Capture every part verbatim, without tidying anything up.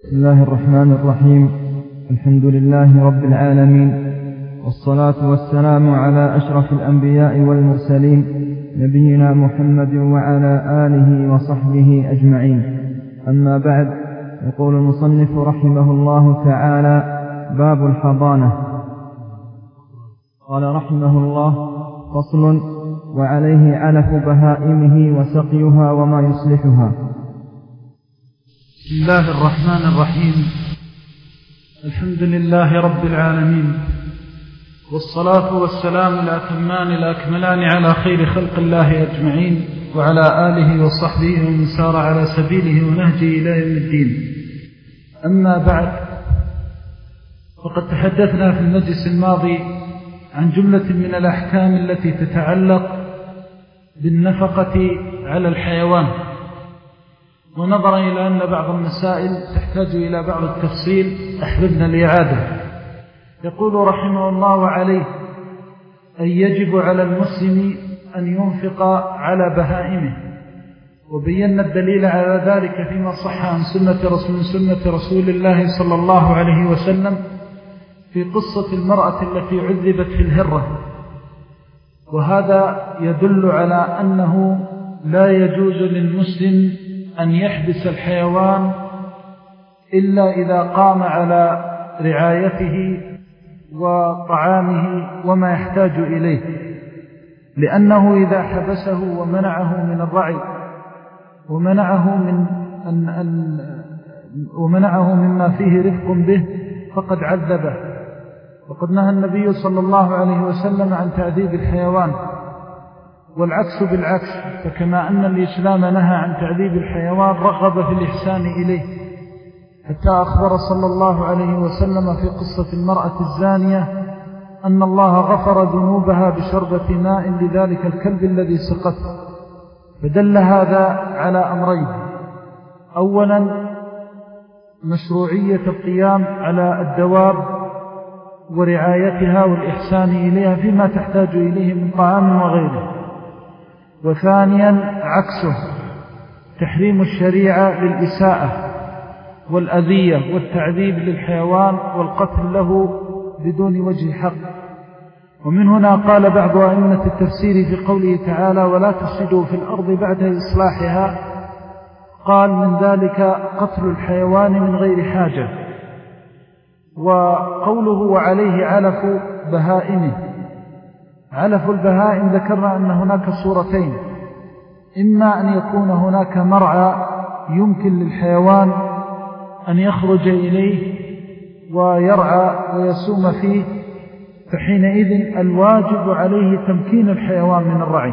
بسم الله الرحمن الرحيم. الحمد لله رب العالمين، والصلاة والسلام على أشرف الأنبياء والمرسلين، نبينا محمد وعلى آله وصحبه أجمعين. أما بعد، يقول المصنف رحمه الله تعالى: باب الحضانة. قال رحمه الله: فصل: وعليه علف بهائمه وسقيها وما يصلحها. بسم الله الرحمن الرحيم. الحمد لله رب العالمين، والصلاة والسلام الأتمان الأكملان على خير خلق الله أجمعين، وعلى آله وصحبه ومن سار على سبيله ونهجه إلى يوم الدين. أما بعد، فقد تحدثنا في المجلس الماضي عن جملة من الأحكام التي تتعلق بالنفقة على الحيوان، ونظرا إلى أن بعض المسائل تحتاج إلى بعض التفصيل أحببنا الإعادة. يقول رحمه الله عليه: أن يجب على المسلم أن ينفق على بهائمه، وبينا الدليل على ذلك فيما صح عن سنة رسول, سنة رسول الله صلى الله عليه وسلم في قصة المرأة التي عذبت في الهرة، وهذا يدل على أنه لا يجوز للمسلم أن يحبس الحيوان إلا إذا قام على رعايته وطعامه وما يحتاج إليه، لأنه إذا حبسه ومنعه من الرعي ومنعه من أن أن ومنعه مما فيه رفق به فقد عذبه. وقد نهى النبي صلى الله عليه وسلم عن تعذيب الحيوان، والعكس بالعكس، فكما أن الإسلام نهى عن تعذيب الحيوان رغب في الإحسان إليه، حتى أخبر صلى الله عليه وسلم في قصة المرأة الزانية أن الله غفر ذنوبها بشربة ماء لذلك الكلب الذي سقته. فدل هذا على أمرين: أولا مشروعية القيام على الدواب ورعايتها والإحسان إليها فيما تحتاج إليه من طعام وغيره، وثانيا عكسه تحريم الشريعة للإساءة والأذية والتعذيب للحيوان والقتل له بدون وجه حق. ومن هنا قال بعض أئمة التفسير في قوله تعالى: ولا تفسدوا في الأرض بعد إصلاحها، قال من ذلك قتل الحيوان من غير حاجة. وقوله وعليه علف بهائمه، علف البهائم ذكرنا أن هناك صورتين: إما أن يكون هناك مرعى يمكن للحيوان أن يخرج إليه ويرعى ويسوم فيه، فحينئذ الواجب عليه تمكين الحيوان من الرعي.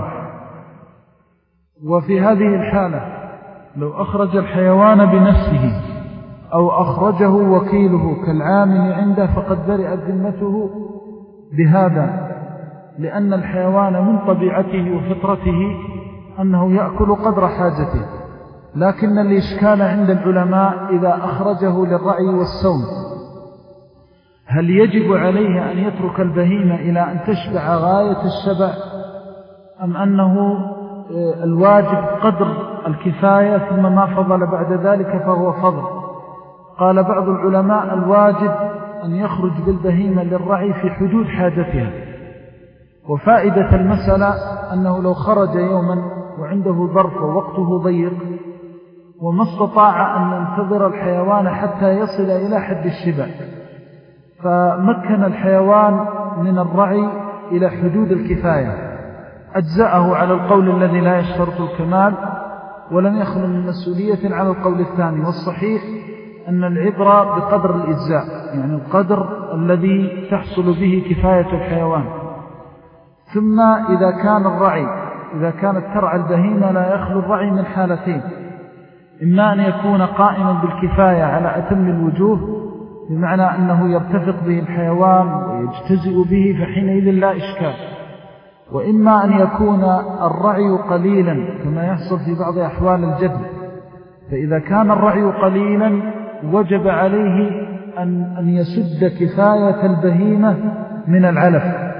وفي هذه الحالة لو أخرج الحيوان بنفسه أو أخرجه وكيله كالعامل عنده فقد برئت ذمته بهذا، لأن الحيوان من طبيعته وفطرته أنه يأكل قدر حاجته. لكن الإشكال عند العلماء إذا أخرجه للرعي والسوم، هل يجب عليه أن يترك البهيمة إلى أن تشبع غاية الشبع، أم أنه الواجب قدر الكفاية ثم ما فضل بعد ذلك فهو فضل؟ قال بعض العلماء الواجب أن يخرج بالبهيمة للرعي في حدود حاجتها. وفائدة المسألة أنه لو خرج يوما وعنده ظرف ووقته ضيق وما استطاع أن ينتظر الحيوان حتى يصل إلى حد الشبع، فمكن الحيوان من الرعي إلى حدود الكفاية، أجزأه على القول الذي لا يشترط الكمال، ولم يخل من مسؤولية على القول الثاني. والصحيح أن العبرة بقدر الإجزاء، يعني القدر الذي تحصل به كفاية الحيوان. ثم إذا كان الرعي إذا كانت ترعى البهيمة لا يخلو الرعي من حالتين: إما أن يكون قائما بالكفاية على أتم الوجوه، بمعنى أنه يرتفق به الحيوان ويجتزئ به فحينئذ لا إشكال، وإما أن يكون الرعي قليلا كما يحصل في بعض أحوال الجد. فإذا كان الرعي قليلا وجب عليه أن, أن يسد كفاية البهيمة من العلف.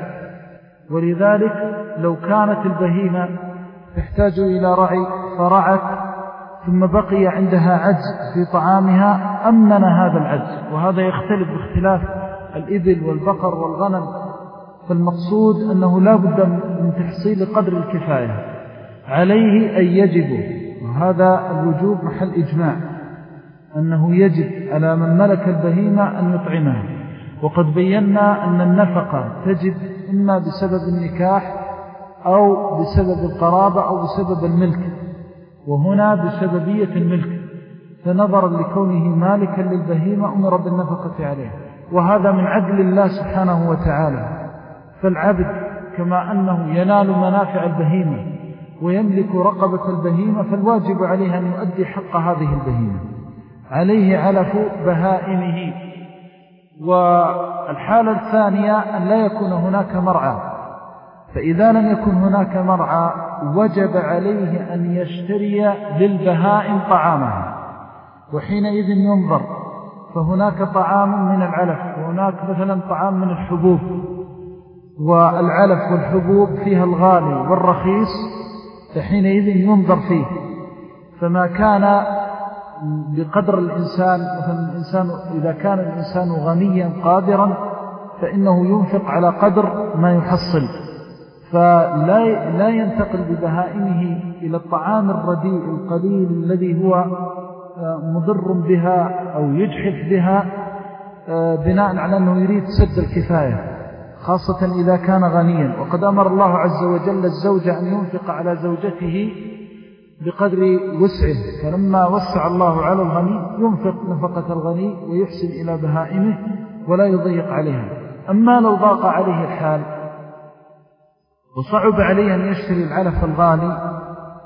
ولذلك لو كانت البهيمة تحتاج إلى رعي فرعت ثم بقي عندها عجز في طعامها أمن هذا العجز، وهذا يختلف باختلاف الإبل والبقر والغنم. فالمقصود أنه لا بد من تحصيل قدر الكفاية، عليه أن يجب، وهذا الوجوب محل إجماع، أنه يجب على من ملك البهيمة أن يطعمها. وقد بينا أن النفقة تجب إما بسبب النكاح أو بسبب القرابة أو بسبب الملك، وهنا بسببية الملك، فنظرا لكونه مالكا للبهيمة أمر بالنفقة عليه، وهذا من عدل الله سبحانه وتعالى. فالعبد كما أنه ينال منافع البهيمة ويملك رقبة البهيمة، فالواجب عليه أن يؤدي حق هذه البهيمة، عليه علف بهائمه. والحالة الثانية أن لا يكون هناك مرعى، فإذا لم يكن هناك مرعى وجب عليه أن يشتري للبهائم طعامها، وحينئذ ينظر، فهناك طعام من العلف وهناك مثلا طعام من الحبوب، والعلف والحبوب فيها الغالي والرخيص، فحينئذ ينظر فيه. فما كان بقدر الإنسان، مثلا الإنسان إذا كان الإنسان غنيا قادرا فإنه ينفق على قدر ما يحصل، فلا لا ينتقل ببهائمه إلى الطعام الرديء القليل الذي هو مضر بها أو يجحف بها بناء على أنه يريد سد الكفاية، خاصة إذا كان غنيا. وقد أمر الله عز وجل الزوج أن ينفق على زوجته بقدر وسعه، فلما وسع الله على الغني ينفق نفقة الغني ويحسن إلى بهائمه ولا يضيق عليها. أما لو ضاق عليه الحال وصعب عليه أن يشتري العلف الغالي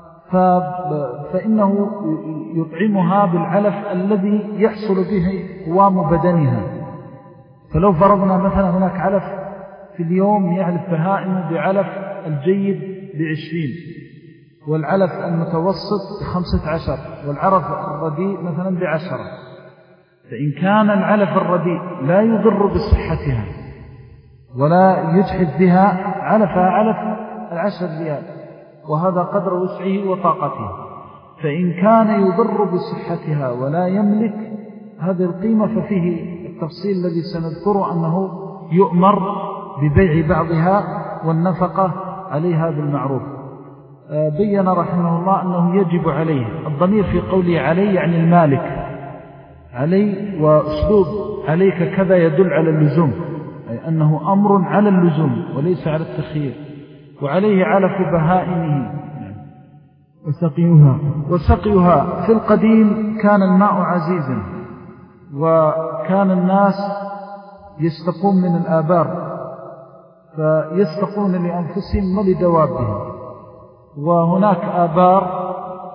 فإنه يطعمها بالعلف الذي يحصل به قوام بدنها. فلو فرضنا مثلا هناك علف في اليوم يعلف بهائم بعلف الجيد بعشرين، والعلف المتوسط بخمسة عشر، والعلف الرديء مثلا بعشرة، فإن كان العلف الرديء لا يضر بصحتها ولا يجحف بها علفها علف العشر ريال، وهذا قدر وسعه وطاقته. فإن كان يضر بصحتها ولا يملك هذه القيمة ففيه التفصيل الذي سنذكره أنه يؤمر ببيع بعضها والنفقة عليها بالمعروف. بيّن رحمه الله أنه يجب عليه، الضمير في قوله عليه يعني المالك عليه، وأسلوب عليك كذا يدل على اللزوم، أي أنه أمر على اللزوم وليس على التخيير. وعليه علف بهائمه وسقيها. وسقيها في القديم كان الماء عزيزا، وكان الناس يستقون من الآبار فيستقون لأنفسهم ولدوابهم، وهناك آبار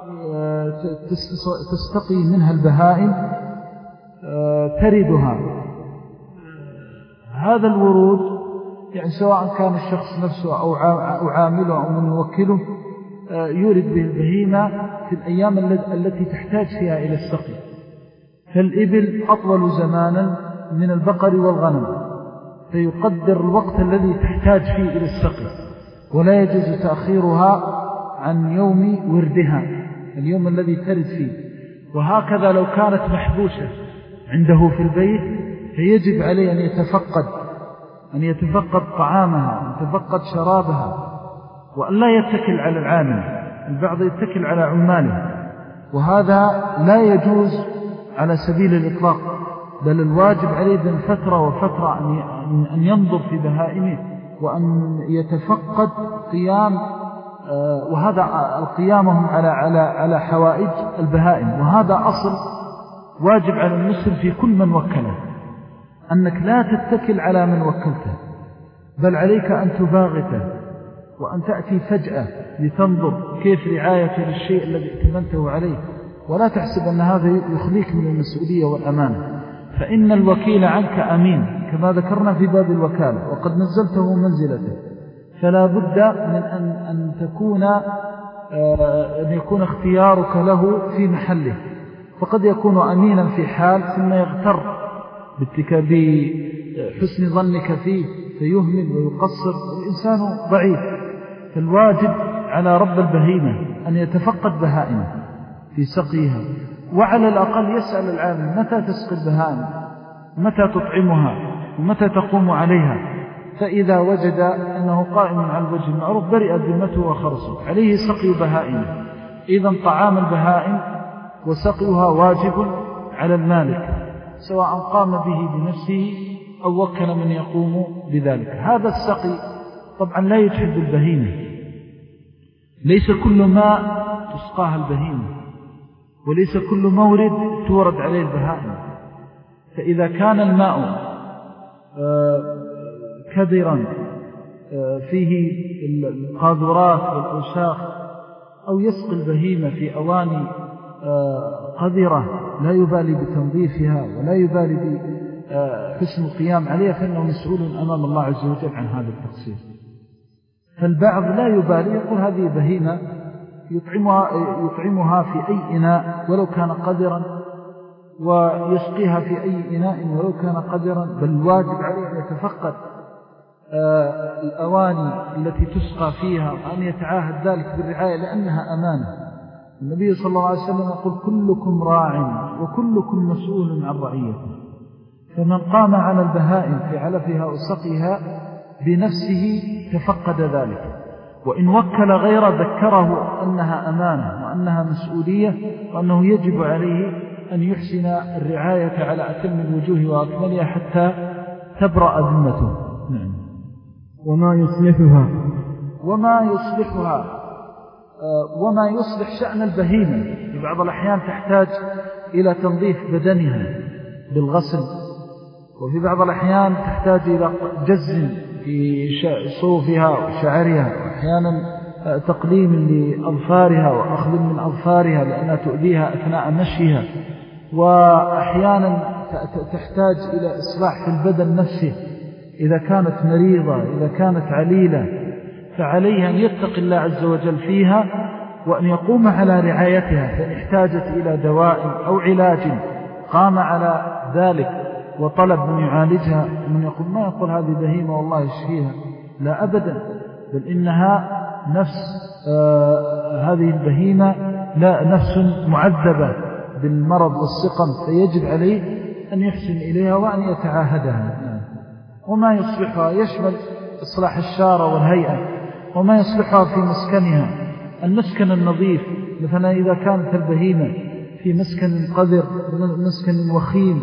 تستقي منها البهائم تردها. هذا الورود يعني سواء كان الشخص نفسه أو عامله أو من يوكله يورد به البهيمة في الأيام التي تحتاج فيها إلى السقي. فالإبل أطول زمانا من البقر والغنم، فيقدر الوقت الذي تحتاج فيه إلى السقي، ولا يجوز تأخيرها عن يوم وردها، اليوم الذي ترد فيه. وهكذا لو كانت محبوسة عنده في البيت فيجب عليه أن يتفقد أن يتفقد طعامها، أن يتفقد شرابها، وأن لا يتكل على العامل. البعض يتكل على عماله، وهذا لا يجوز على سبيل الإطلاق، بل الواجب عليه بين فترة وفترة أن ينظر في بهائمه وأن يتفقد قيام، وهذا القيامهم على على على حوائج البهائم. وهذا أصل واجب على المسلم في كل من وكله، أنك لا تتكل على من وكلته، بل عليك أن تباغته وأن تأتي فجأة لتنظر كيف رعاية للشيء الذي ائتمنته عليه، ولا تحسب أن هذا يخليك من المسؤولية والأمانة. فإن الوكيل عنك أمين كما ذكرنا في باب الوكالة، وقد نزلته منزلته، فلا بد من أن, أن تكون أن يكون اختيارك له في محله. فقد يكون أمينا في حال ثم يغتر بحسن ظنك فيه فيهمل ويقصر، والإنسان ضعيف. فالواجب على رب البهيمة أن يتفقد بهائمه، في سقيها، وعلى الأقل يسأل العالم متى تسقي البهائم، متى تطعمها، ومتى تقوم عليها. فإذا وجد أنه قائم على الوجه المعروف برئت ذمته وخرصه، عليه سقي بهائم. إذن طعام البهائم وسقيها واجب على المالك، سواء قام به بنفسه أو وكل من يقوم بذلك. هذا السقي طبعا لا يجحد البهيمة، ليس كل ماء تسقاها البهيمة، وليس كل مورد تورد عليه البهائم. فإذا كان الماء كدرا فيه القاذورات والأوساخ، أو يسقي البهيمة في أواني قذرة لا يبالي بتنظيفها ولا يبالي بحسن القيام عليها، فإنه مسؤول أمام الله عز وجل عن هذا التقصير. فالبعض لا يبالي، يقول هذه بهيمة يطعمها, يطعمها في أي إناء ولو كان قذرا، ويسقيها في أي إناء ولو كان قذرا، بل الواجب عليه أن يتفقد الأواني التي تسقى فيها وأن يتعاهد ذلك بالرعاية لأنها أمانة. النبي صلى الله عليه وسلم يقول كلكم راع وكلكم مسؤول عن رعيته، فمن قام على البهائم في علفها وسقيها بنفسه تفقد ذلك، وإن وكل غيره ذكره أنها أمانة وأنها مسؤولية، وأنه يجب عليه أن يحسن الرعاية على أتم الوجوه وأكملها حتى تبرأ ذمته. نعم. وما يصلحها وما يصلحها وما يصلح شأن البهيمة. في بعض الأحيان تحتاج إلى تنظيف بدنها بالغسل، وفي بعض الأحيان تحتاج إلى جز في صوفها وشعرها، وأحيانا تقليم لأظفارها وأخذ من أظفارها لأنها تؤذيها أثناء مشيها، وأحيانا تحتاج إلى إصلاح في البدن نفسه إذا كانت مريضة، إذا كانت عليلة، فعليها أن يتقي الله عز وجل فيها وأن يقوم على رعايتها. فإن احتاجت إلى دواء أو علاج قام على ذلك وطلب من يعالجها، من يقول ما يقول هذه بهيمة والله يشفيها، لا أبدا، بل إنها نفس آه هذه البهيمة لا نفس معذبة بالمرض والسقم، فيجب عليه أن يحسن إليها وأن يتعاهدها. وما يصلحها يشمل إصلاح الشارة والهيئة، وما يصلحها في مسكنها المسكن النظيف، مثلا إذا كانت البهيمة في مسكن قذر، مسكن وخيم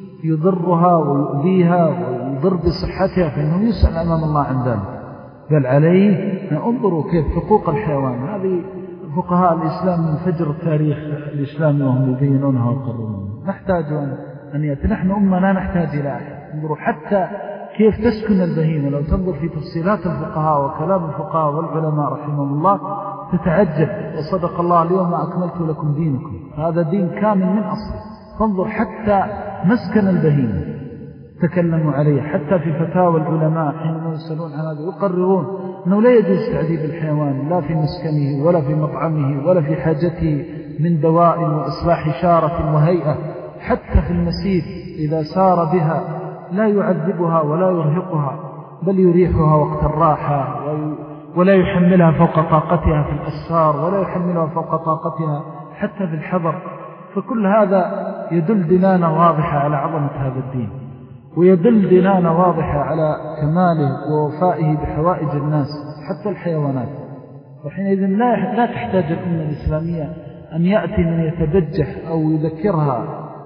يضرها ويؤذيها ويضر بصحتها، فإنه يسأل أمام الله عن ذلك. بل عليه انظروا كيف حقوق الحيوان، هذه فقهاء الإسلام من فجر التاريخ الإسلامي وهم يبينونها ويقررونها. نحتاج أن يأتي، نحن أمة لا نحتاج إلى أحد. انظروا حتى كيف تسكن البهيمة، لو تنظر في تفصيلات الفقهاء وكلام الفقهاء والعلماء رحمهم الله تتعجب. وصدق الله اليوم أكملت لكم دينكم، هذا دين كامل من أصله. فانظر حتى مسكن البهيمة تكلموا عليه، حتى في فتاوى العلماء حينما يسألون عن هذا يقررون أنه لا يجوز تعذيب الحيوان لا في مسكنه ولا في مطعمه ولا في حاجته من دواء وإصلاح شارة وهيئة. حتى في المسير إذا سار بها لا يعذبها ولا يرهقها، بل يريحها وقت الراحة، ولا يحملها فوق طاقتها في الأسفار، ولا يحملها فوق طاقتها حتى في الحضر. فكل هذا يدل دلالة واضحة على عظمة هذا الدين، ويدل دلالة واضحة على كماله ووفائه بحوائج الناس حتى الحيوانات. وحينئذ لا لا تحتاج الأمة الإسلامية أن يأتي من يتبجح أو يذكرها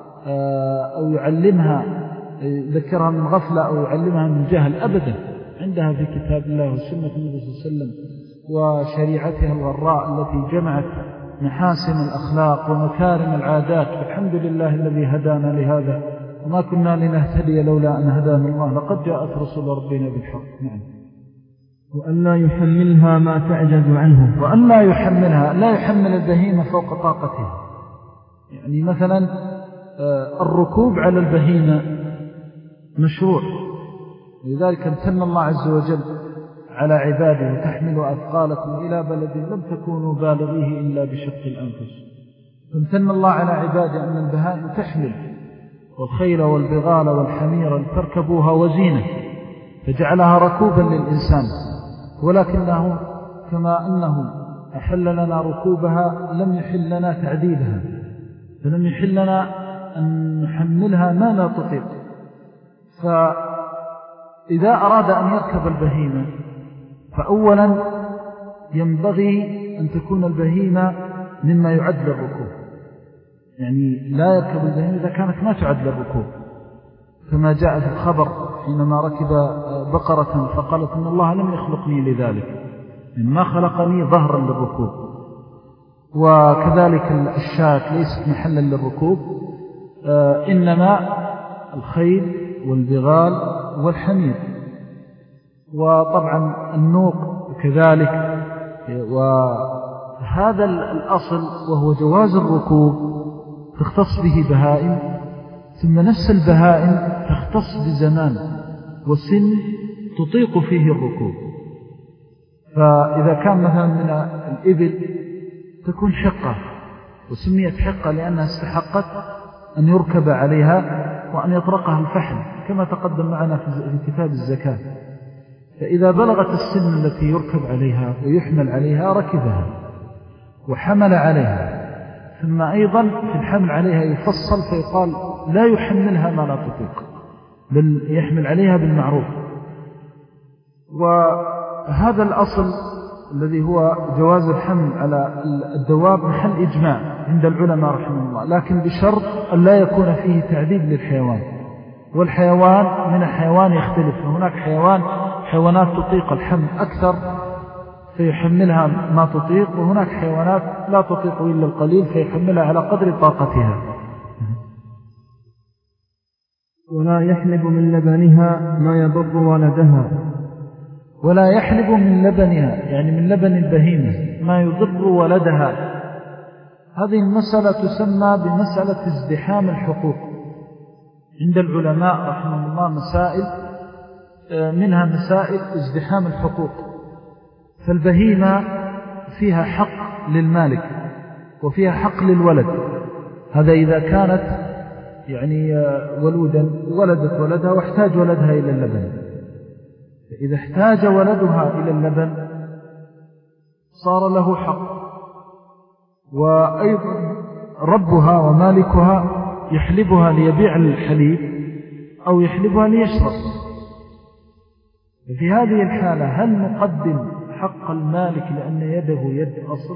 أو يعلمها يذكرها من غفلة أو يعلمها من جهل أبدا. عندها في كتاب الله وسنة النبي صلى الله عليه وسلم وشريعتها الغراء التي جمعت محاسن الأخلاق ومكارم العادات. والحمد لله الذي هدانا لهذا، وما كنا لنهتدي لولا أن هدانا الله، لقد جاءت رسول ربنا بالحق. نعم. وأن لا يحملها ما تعجز عنه، وأن لا يحملها، لا يحمل البهيمة فوق طاقتها. يعني مثلا الركوب على البهيمة مشروع، لذلك امتن الله عز وجل على عباده تحمل أثقالكم إلى بلد لم تكونوا بالغيه إلا بشق الأنفس. فامتن الله على عباده أن البهائم تحمل، والخيل والبغال والحمير لتركبوها وزينة، فجعلها ركوبا للإنسان. ولكنه كما أنه أحل لنا ركوبها لم يحل لنا تعذيبها، فلم يحل لنا أن نحملها ما لا تطيق. فإذا أراد أن يركب البهيمة فأولا ينبغي أن تكون البهيمة مما يعد للركوب، يعني لا يركب البهيمة إذا كانت ما تعد للركوب، كما جاء في الخبر حينما ركب بقرة فقالت إن الله لم يخلقني لذلك، يعني ما خلقني ظهرا للركوب. وكذلك الشاة ليست محلا للركوب، إنما الخيل والبغال والحمير. وطبعا النوق كذلك. وهذا الأصل وهو جواز الركوب تختص به بهائم، ثم نفس البهائم تختص بزمان وسن تطيق فيه الركوب. فإذا كان مثلا من الإبل تكون حقة، وسميت حقة لأنها استحقت أن يركب عليها وأن يطرقها الفحل كما تقدم معنا في كتاب الزكاة. فإذا بلغت السن التي يركب عليها ويحمل عليها ركبها وحمل عليها، ثم أيضا في الحمل عليها يفصل فيقال لا يحملها ما لا تطيق، بل يحمل عليها بالمعروف. وهذا الأصل الذي هو جواز الحمل على الدواب محل إجماع عند العلماء رحمه الله، لكن بشرط أن لا يكون فيه تعذيب للحيوان. والحيوان من الحيوان يختلف، هناك حيوان حيوانات تطيق الحمل أكثر فيحملها ما تطيق، وهناك حيوانات لا تطيق إلا القليل فيحملها على قدر طاقتها. ولا يحلب من لبنها ما يضر ولدها. ولا يحلب من لبنها يعني من لبن البهيمة ما يضر ولدها. هذه المسألة تسمى بمسألة ازدحام الحقوق. عند العلماء رحمه الله مسائل، منها مسائل ازدحام الحقوق. فالبهيمة فيها حق للمالك وفيها حق للولد، هذا إذا كانت يعني ولودا ولدت ولدها واحتاج ولدها إلى اللبن. إذا احتاج ولدها إلى اللبن صار له حق، وأيضا ربها ومالكها يحلبها ليبيع الحليب أو يحلبها ليشرب. في هذه الحالة هل نقدم حق المالك لأن يده يد أصل،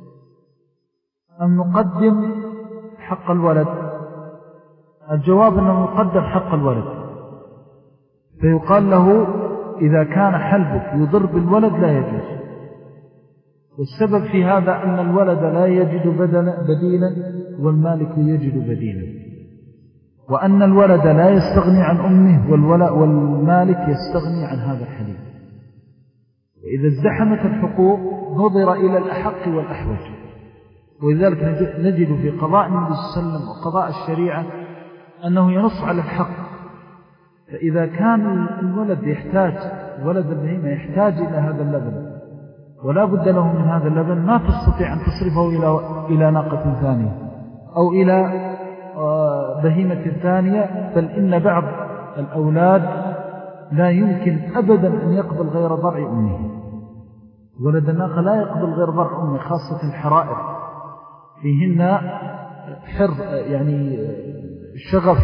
أم نقدم حق الولد؟ الجواب أنه نقدم حق الولد، فيقال له إذا كان حلبك يضر بالولد لا يجوز. والسبب في هذا أن الولد لا يجد بديلا والمالك يجد بديلا، وأن الولد لا يستغني عن أمه والمالك يستغني عن هذا الحليب. وإذا ازدحمت الحقوق نظر إلى الأحق والأحوج. ولذلك نجد في قضاء النبي صلى الله عليه وسلم وقضاء الشريعة أنه ينص على الحق. فإذا كان الولد يحتاج، ولد البهيمة يحتاج إلى هذا اللبن ولا بد له من هذا اللبن، ما تستطيع أن تصرفه إلى إلى ناقة ثانية أو إلى بهيمة ثانية، بل إن بعض الأولاد لا يمكن أبدا أن يقبل غير ضرع أمه. ولد الناقة لا يقبل غير ضرع أمه، خاصة الحرائر فيهن حر يعني شغف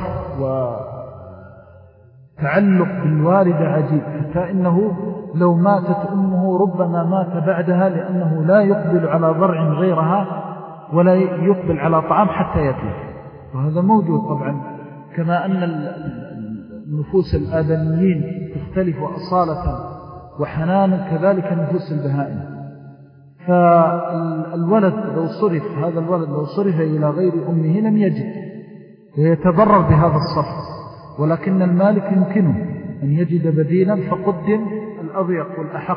وتعلق بالوالد عجيب، حتى إنه لو ماتت أمه ربما مات بعدها، لأنه لا يقبل على ضرع غيرها ولا يقبل على طعام حتى يتلف. وهذا موجود طبعا، كما أن النفوس الآدميين تختلف أصالة وحنانا، كذلك نفوس البهائم. فالولد لو صرف، هذا الولد لو صرف إلى غير أمه لم يجد ويتضرر بهذا الصرف، ولكن المالك يمكنه أن يجد بديلا فقدم الأضيق والأحق.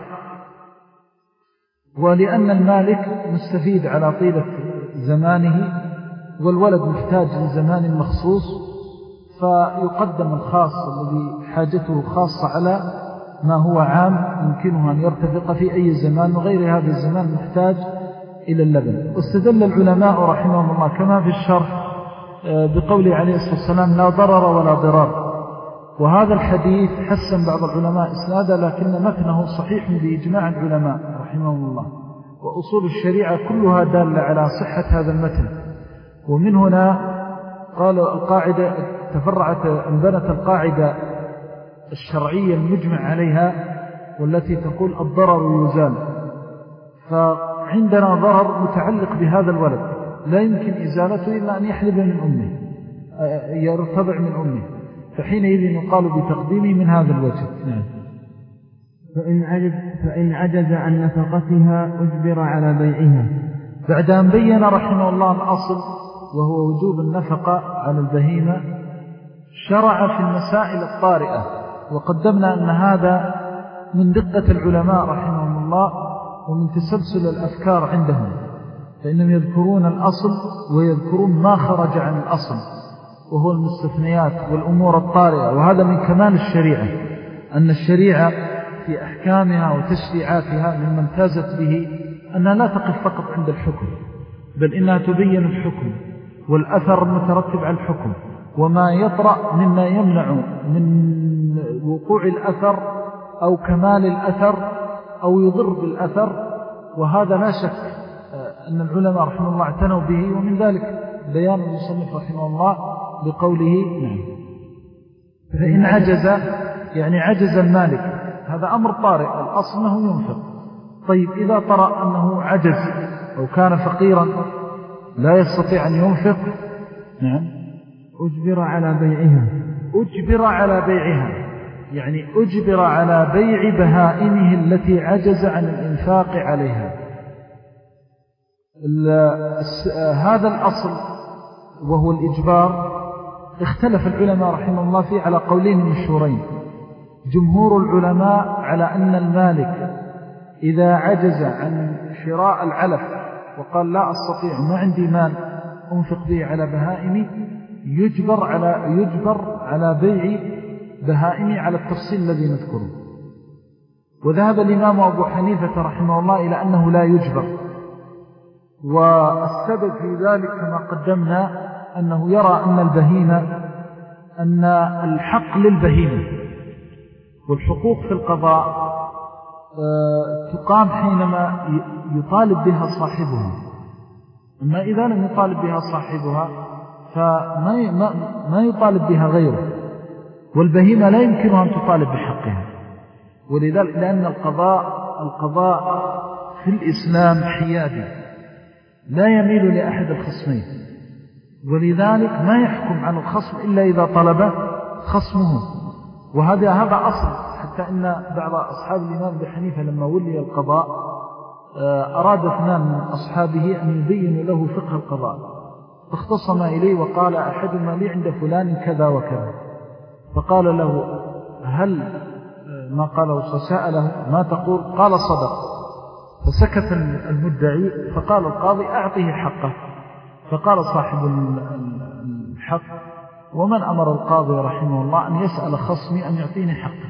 ولأن المالك مستفيد على طيلة زمانه والولد محتاج لزمان مخصوص، فيقدم الخاص الذي حاجته خاصة على ما هو عام يمكنه أن يرتفق في أي زمان، وغير هذا الزمان محتاج إلى اللبن. واستدل العلماء رحمهم الله كما في الشرح بقوله عليه الصلاة والسلام لا ضرر ولا ضرار. وهذا الحديث حسن بعض العلماء إسنادا، لكن متنه صحيح بإجماع العلماء رحمهم الله. وأصول الشريعة كلها دالة على صحة هذا المتن. ومن هنا قالوا القاعدة تفرعت انبنت القاعدة الشرعية المجمع عليها والتي تقول الضرر يزال. فعندنا ضرر متعلق بهذا الولد لا يمكن إزالته إلا أن يحلب من أمه يرتضع من أمه، فحينئذ يقال بتقديمه من هذا الوجه. نعم. فإن عجز, فإن عجز عن نفقتها أجبر على بيعها. بعد أن بين رحمه الله الأصل وهو وجوب النفقة على البهيمة شرع في المسائل الطارئة، وقدمنا أن هذا من دقة العلماء رحمهم الله ومن تسلسل الأفكار عندهم، فإنهم يذكرون الأصل ويذكرون ما خرج عن الأصل وهو المستثنيات والأمور الطارئة. وهذا من كمال الشريعة، أن الشريعة في أحكامها وتشريعاتها مما امتازت به أنها لا تقف فقط عند الحكم، بل إنها تبين الحكم والأثر المترتب على الحكم وما يطرأ مما يمنع من وقوع الأثر أو كمال الأثر أو يضر بالأثر. وهذا لا شك أن العلماء رحمه الله اعتنوا به، ومن ذلك بيان المصنف رحمه الله بقوله فإن عجز يعني عجز المالك، هذا أمر طارئ الأصل أنه ينفق. طيب إذا طرأ أنه عجز أو كان فقيرا لا يستطيع أن ينفق، نعم، أجبر على بيعها. أجبر على بيعها يعني أجبر على بيع بهائمه التي عجز عن الإنفاق عليها. هذا الأصل وهو الإجبار اختلف العلماء رحمه الله فيه على قولين مشهورين. جمهور العلماء على أن المالك إذا عجز عن شراء العلف وقال لا أستطيع ما عندي مال أنفق به على بهائمي، يجبر على يجبر على بيع بهائمي على التفصيل الذي نذكره. وذهب الإمام أبو حنيفة رحمه الله إلى أنه لا يجبر، والسبب في ذلك كما قدمنا أنه يرى أن البهيمة أن الحق للبهيمة، والحقوق في القضاء تقام حينما يطالب بها صاحبها، أما إذا لم يطالب بها صاحبها فما ما يطالب بها غيره، والبهيمة لا يمكنها أن تطالب بحقها. ولذلك لأن القضاء القضاء في الإسلام حيادي لا يميل لأحد الخصمين، ولذلك ما يحكم عن الخصم إلا إذا طلب خصمه. وهذا هذا أصل، حتى إن بعض أصحاب الإمام أبي حنيفة لما ولي القضاء أراد اثنان من أصحابه أن يبينوا له فقه القضاء، فاختصم إليه وقال أحدهما لي عند فلان كذا وكذا، فقال له هل ما قاله فسأله ما تقول؟ قال صدق. فسكت المدعي، فقال القاضي أعطيه حقه. فقال صاحب الحق ومن أمر القاضي رحمه الله أن يسأل خصمي أن يعطيني حقه؟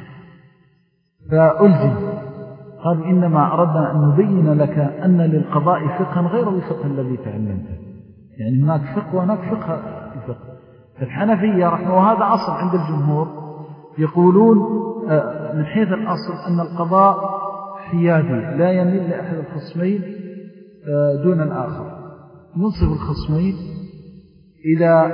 فألجم. قالوا إنما أردنا أن نبين لك أن للقضاء فقها غير الفقه الذي تعلمته، يعني هناك فقه وهناك فقه الفقه. فالحنفية رحمه وهذا أصل عند الجمهور يقولون من حيث الأصل أن القضاء حيادي لا يميل لأحد الخصمين دون الآخر، ننصف الخصمين. إذا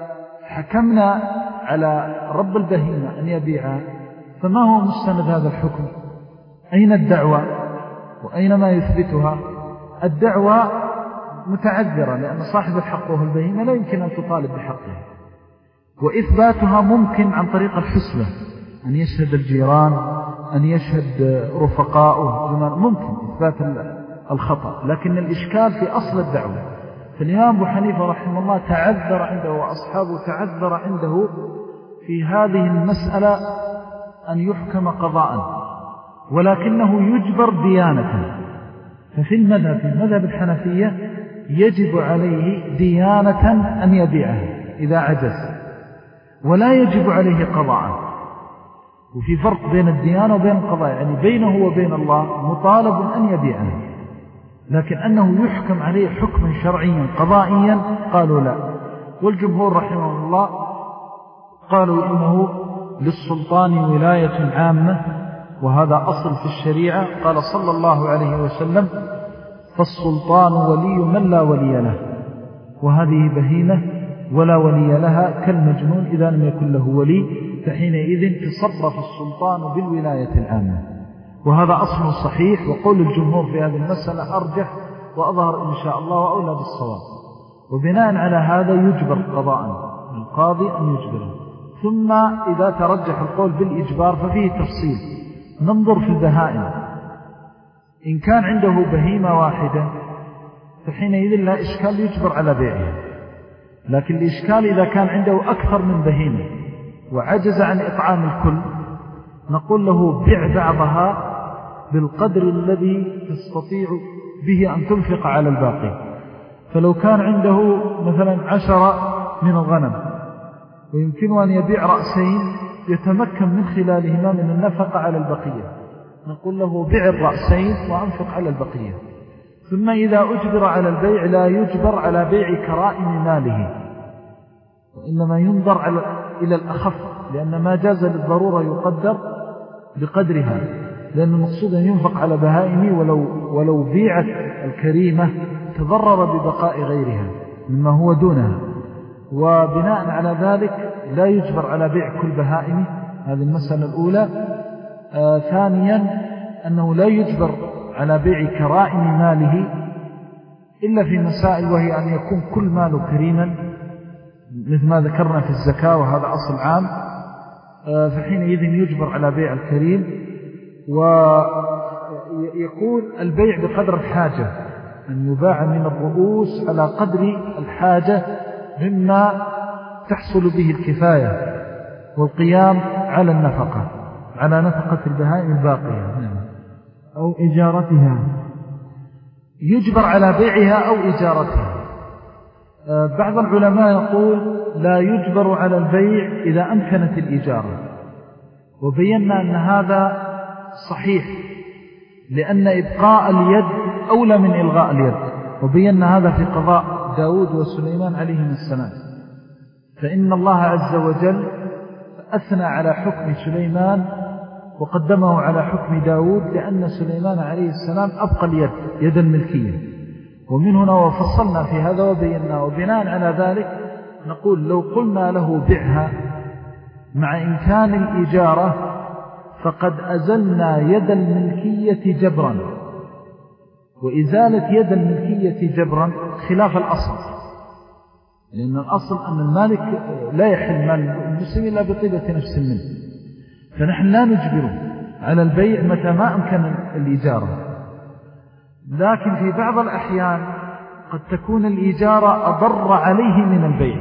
حكمنا على رب البهيمة أن يبيعها فما هو مستند هذا الحكم؟ أين الدعوة وأين ما يثبتها؟ الدعوة متعذرة لأن صاحب الحق وهو البهيمة لا يمكن أن تطالب بحقه، وإثباتها ممكن عن طريق الحسبة، أن يشهد الجيران، أن يشهد رفقاؤه، ممكن إثبات الخطأ. لكن الإشكال في أصل الدعوة. فالإمام أبو حنيفة رحمه الله تعذر عنده وأصحابه تعذر عنده في هذه المسألة أن يحكم قضاء، ولكنه يجبر ديانة. ففي المذهب في المذهب الحنفية يجب عليه ديانة أن يبيعه إذا عجز، ولا يجب عليه قضاء. وفي فرق بين الديانة وبين القضاء، يعني بينه وبين الله مطالب أن يبيعه، لكن أنه يحكم عليه حكما شرعيا قضائيا قالوا لا. والجمهور رحمه الله قالوا إنه للسلطان ولاية عامة، وهذا أصل في الشريعة. قال صلى الله عليه وسلم فالسلطان ولي من لا ولي له، وهذه بهيمة ولا ولي لها كالمجنون إذا لم يكن له ولي، فحينئذ تصرف السلطان بالولاية العامة. وهذا أصل صحيح، وقول الجمهور في هذه المسألة أرجح وأظهر إن شاء الله وأولى بالصواب. وبناء على هذا يجبر قضاء القاضي أن يجبره. ثم إذا ترجح القول بالإجبار ففيه تفصيل، ننظر في البهائم. إن كان عنده بهيمة واحدة فحينئذ لا إشكال يجبر على بيعها، لكن الإشكال إذا كان عنده أكثر من بهيمة وعجز عن إطعام الكل، نقول له بيع بعضها بالقدر الذي تستطيع به أن تنفق على الباقي. فلو كان عنده مثلا عشرة من الغنم ويمكن أن يبيع رأسين يتمكن من خلالهما من النفقة على البقية، نقول له بيع الرأسين وأنفق على البقية. ثم إذا أجبر على البيع لا يجبر على بيع كرائم ماله، وإنما ينظر على إلى الأخف، لأن ما جاز للضرورة يقدر بقدرها، لأن المقصود أن ينفق على بهائمه ولو, ولو بيعت الكريمة تضرر ببقاء غيرها مما هو دونها. وبناء على ذلك لا يجبر على بيع كل بهائمه، هذه المسألة الأولى. آه ثانيا أنه لا يجبر على بيع كرائم ماله إلا في مسائل، وهي أن يكون كل ماله كريما مثل ما ذكرنا في الزكاة، وهذا أصل عام. آه فحينئذ يجبر على بيع الكريم. ويكون البيع بقدر الحاجة، أن يباع من الرؤوس على قدر الحاجة مما تحصل به الكفاية والقيام على النفقة، على نفقة البهائم الباقية أو إجارتها. يجبر على بيعها أو إجارتها. بعض العلماء يقول لا يجبر على البيع إذا أمكنت الإجارة، وبينا أن هذا صحيح، لأن إبقاء اليد أولى من إلغاء اليد، وبينا هذا في قضاء داود وسليمان عليهم السلام. فإن الله عز وجل أثنى على حكم سليمان وقدمه على حكم داود، لأن سليمان عليه السلام أبقى اليد يد الملكية. ومن هنا وفصلنا في هذا وبينا، وبناء على ذلك نقول لو قلنا له بيعها مع إمكان الإجارة فقد أزلنا يد الملكية جبرا، وإزالة يد الملكية جبرا خلاف الأصل، لأن الأصل أن المالك لا يحل مال المسلم إلا بطيبة نفس منه، فنحن لا نجبره على البيع متى ما أمكن الإجارة. لكن في بعض الأحيان قد تكون الإجارة أضر عليه من البيع،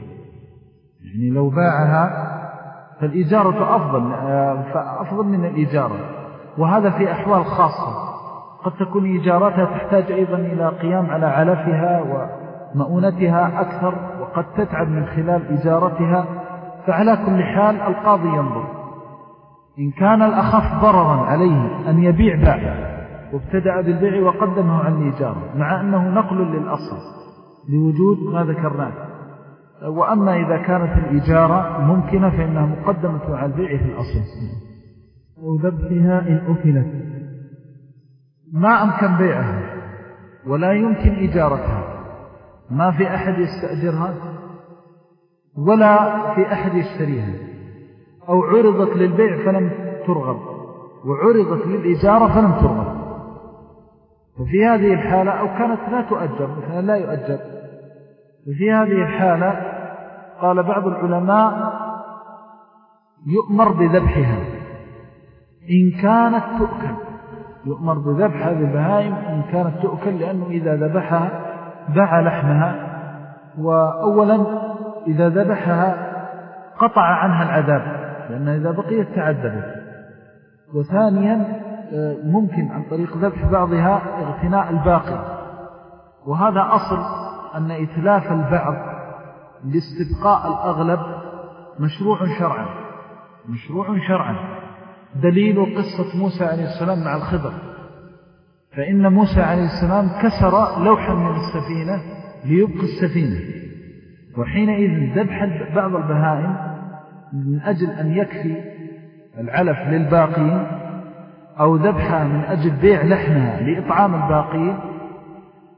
يعني لو باعها فالإجارة أفضل, فأفضل من الإجارة، وهذا في أحوال خاصة. قد تكون إجارتها تحتاج أيضا إلى قيام على علفها ومؤونتها أكثر، وقد تتعب من خلال إجارتها. فعلى كل حال القاضي ينظر، إن كان الأخف ضررا عليه أن يبيع باع وابتدأ بالبيع وقدمه عن الإجارة، مع أنه نقل للأصل لوجود ما ذكرناه. وأما إذا كانت الإجارة ممكنة فإنها مقدمة على البيع في الأصل. وذبحها إن أكلت، ما أمكن بيعها ولا يمكن إجارتها، ما في أحد يستأجرها ولا في أحد يشتريها، أو عرضت للبيع فلم ترغب وعرضت للإجارة فلم ترغب، وفي هذه الحالة أو كانت لا تؤجر مثلا لا يؤجر، وفي هذه الحالة قال بعض العلماء يؤمر بذبحها إن كانت تؤكل، يؤمر بذبح هذه البهائم إن كانت تؤكل، لأنه إذا ذبحها باع لحمها، وأولا إذا ذبحها قطع عنها العذاب لأن إذا بقيت تعذبت، وثانيا ممكن عن طريق ذبح بعضها اغتناء الباقي. وهذا أصل أن إتلاف البعض لاستبقاء الأغلب مشروع شرعا، مشروع شرعا. دليل قصة موسى عليه السلام مع الخضر، فإن موسى عليه السلام كسر لوحا من السفينة ليبقي السفينة، وحينئذ ذبح بعض البهائم من أجل أن يكفي العلف للباقين، أو ذبحها من أجل بيع لحمها لإطعام الباقين،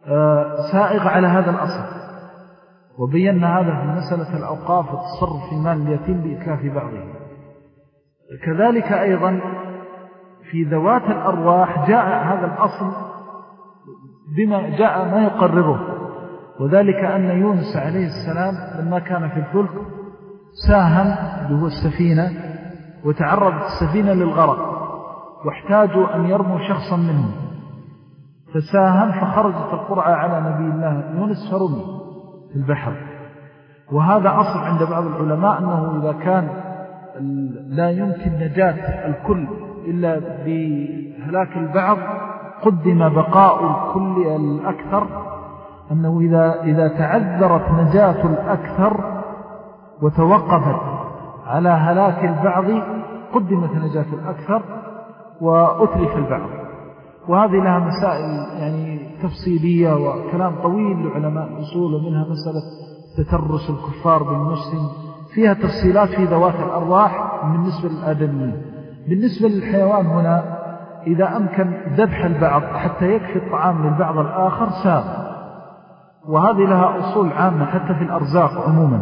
سائغ على هذا الأصل، وبينا هذا في مسألة الأوقاف والتصرف في مال اليتيم بإتلاف بعضه. كذلك أيضا في ذوات الأرواح جاء هذا الأصل بما جاء ما يقرره، وذلك أن يونس عليه السلام لما كان في الفلك ساهم به السفينة، وتعرضت السفينة للغرق واحتاجوا أن يرموا شخصا منهم، فساهم فخرجت القرعة على نبي الله يونس فرمي في البحر. وهذا أصل عند بعض العلماء أنه إذا كان لا يمكن نجاة الكل إلا بهلاك البعض قدم بقاء الكل الأكثر، أنه إذا, إذا تعذرت نجاة الأكثر وتوقفت على هلاك البعض قدمت نجاة الأكثر وأتلف البعض. وهذه لها مسائل يعني تفصيلية وكلام طويل لعلماء الأصول، ومنها مسألة تترس الكفار بالمسلم، فيها تفصيلات في ذوات الأرواح بالنسبة للآدميين. بالنسبة للحيوان هنا إذا أمكن ذبح البعض حتى يكفي الطعام للبعض الآخر ساغ، وهذه لها أصول عامة حتى في الأرزاق عموما.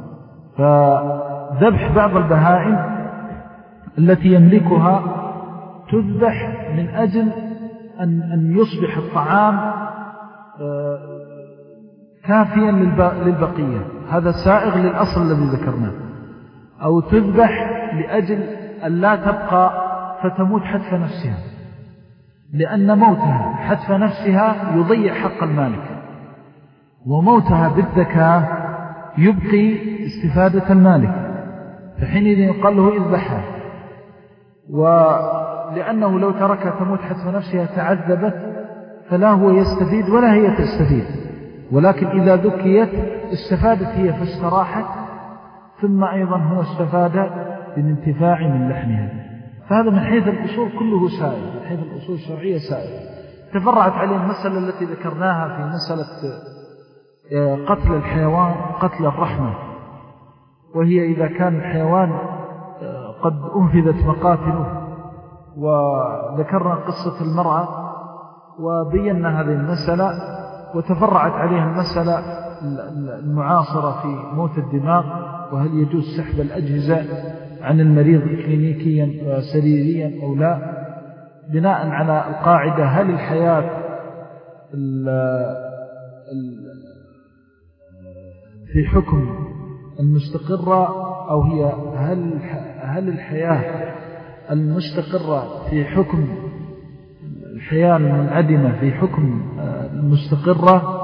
فذبح بعض البهائم التي يملكها تذبح من أجل أن, أن يصبح الطعام كافيا للبقية، هذا سائغ للأصل الذي ذكرناه. أو تذبح لأجل أن لا تبقى فتموت حتف نفسها، لأن موتها حتف نفسها يضيع حق المالك، وموتها بالذكاء يبقي استفادة المالك، فحينئذ يقال له اذبحها. ولأنه لو تركها تموت حتف نفسها تعذبت، فلا هو يستفيد ولا هي تستفيد، ولكن إذا ذكيت استفادت هي فاستراحت، ثم أيضا هو استفاد بالانتفاع من لحمها. فهذا من حيث الأصول كله سائل، من حيث الأصول الشرعية سائل. تفرعت عليه المسألة التي ذكرناها في مسألة قتل الحيوان قتل الرحمة، وهي إذا كان الحيوان قد أنفذت مقاتله. وذكرنا قصة المرأة وبينا هذه المسألة، وتفرعت عليها المسألة المعاصرة في موت الدماغ، وهل يجوز سحب الأجهزة عن المريض كلينيكيا وسريريا أو لا، بناء على القاعدة هل الحياة في حكم المستقرة أو هي هل هل الحياة المستقرة في حكم الحياة المنعدمة في حكم المستقرة.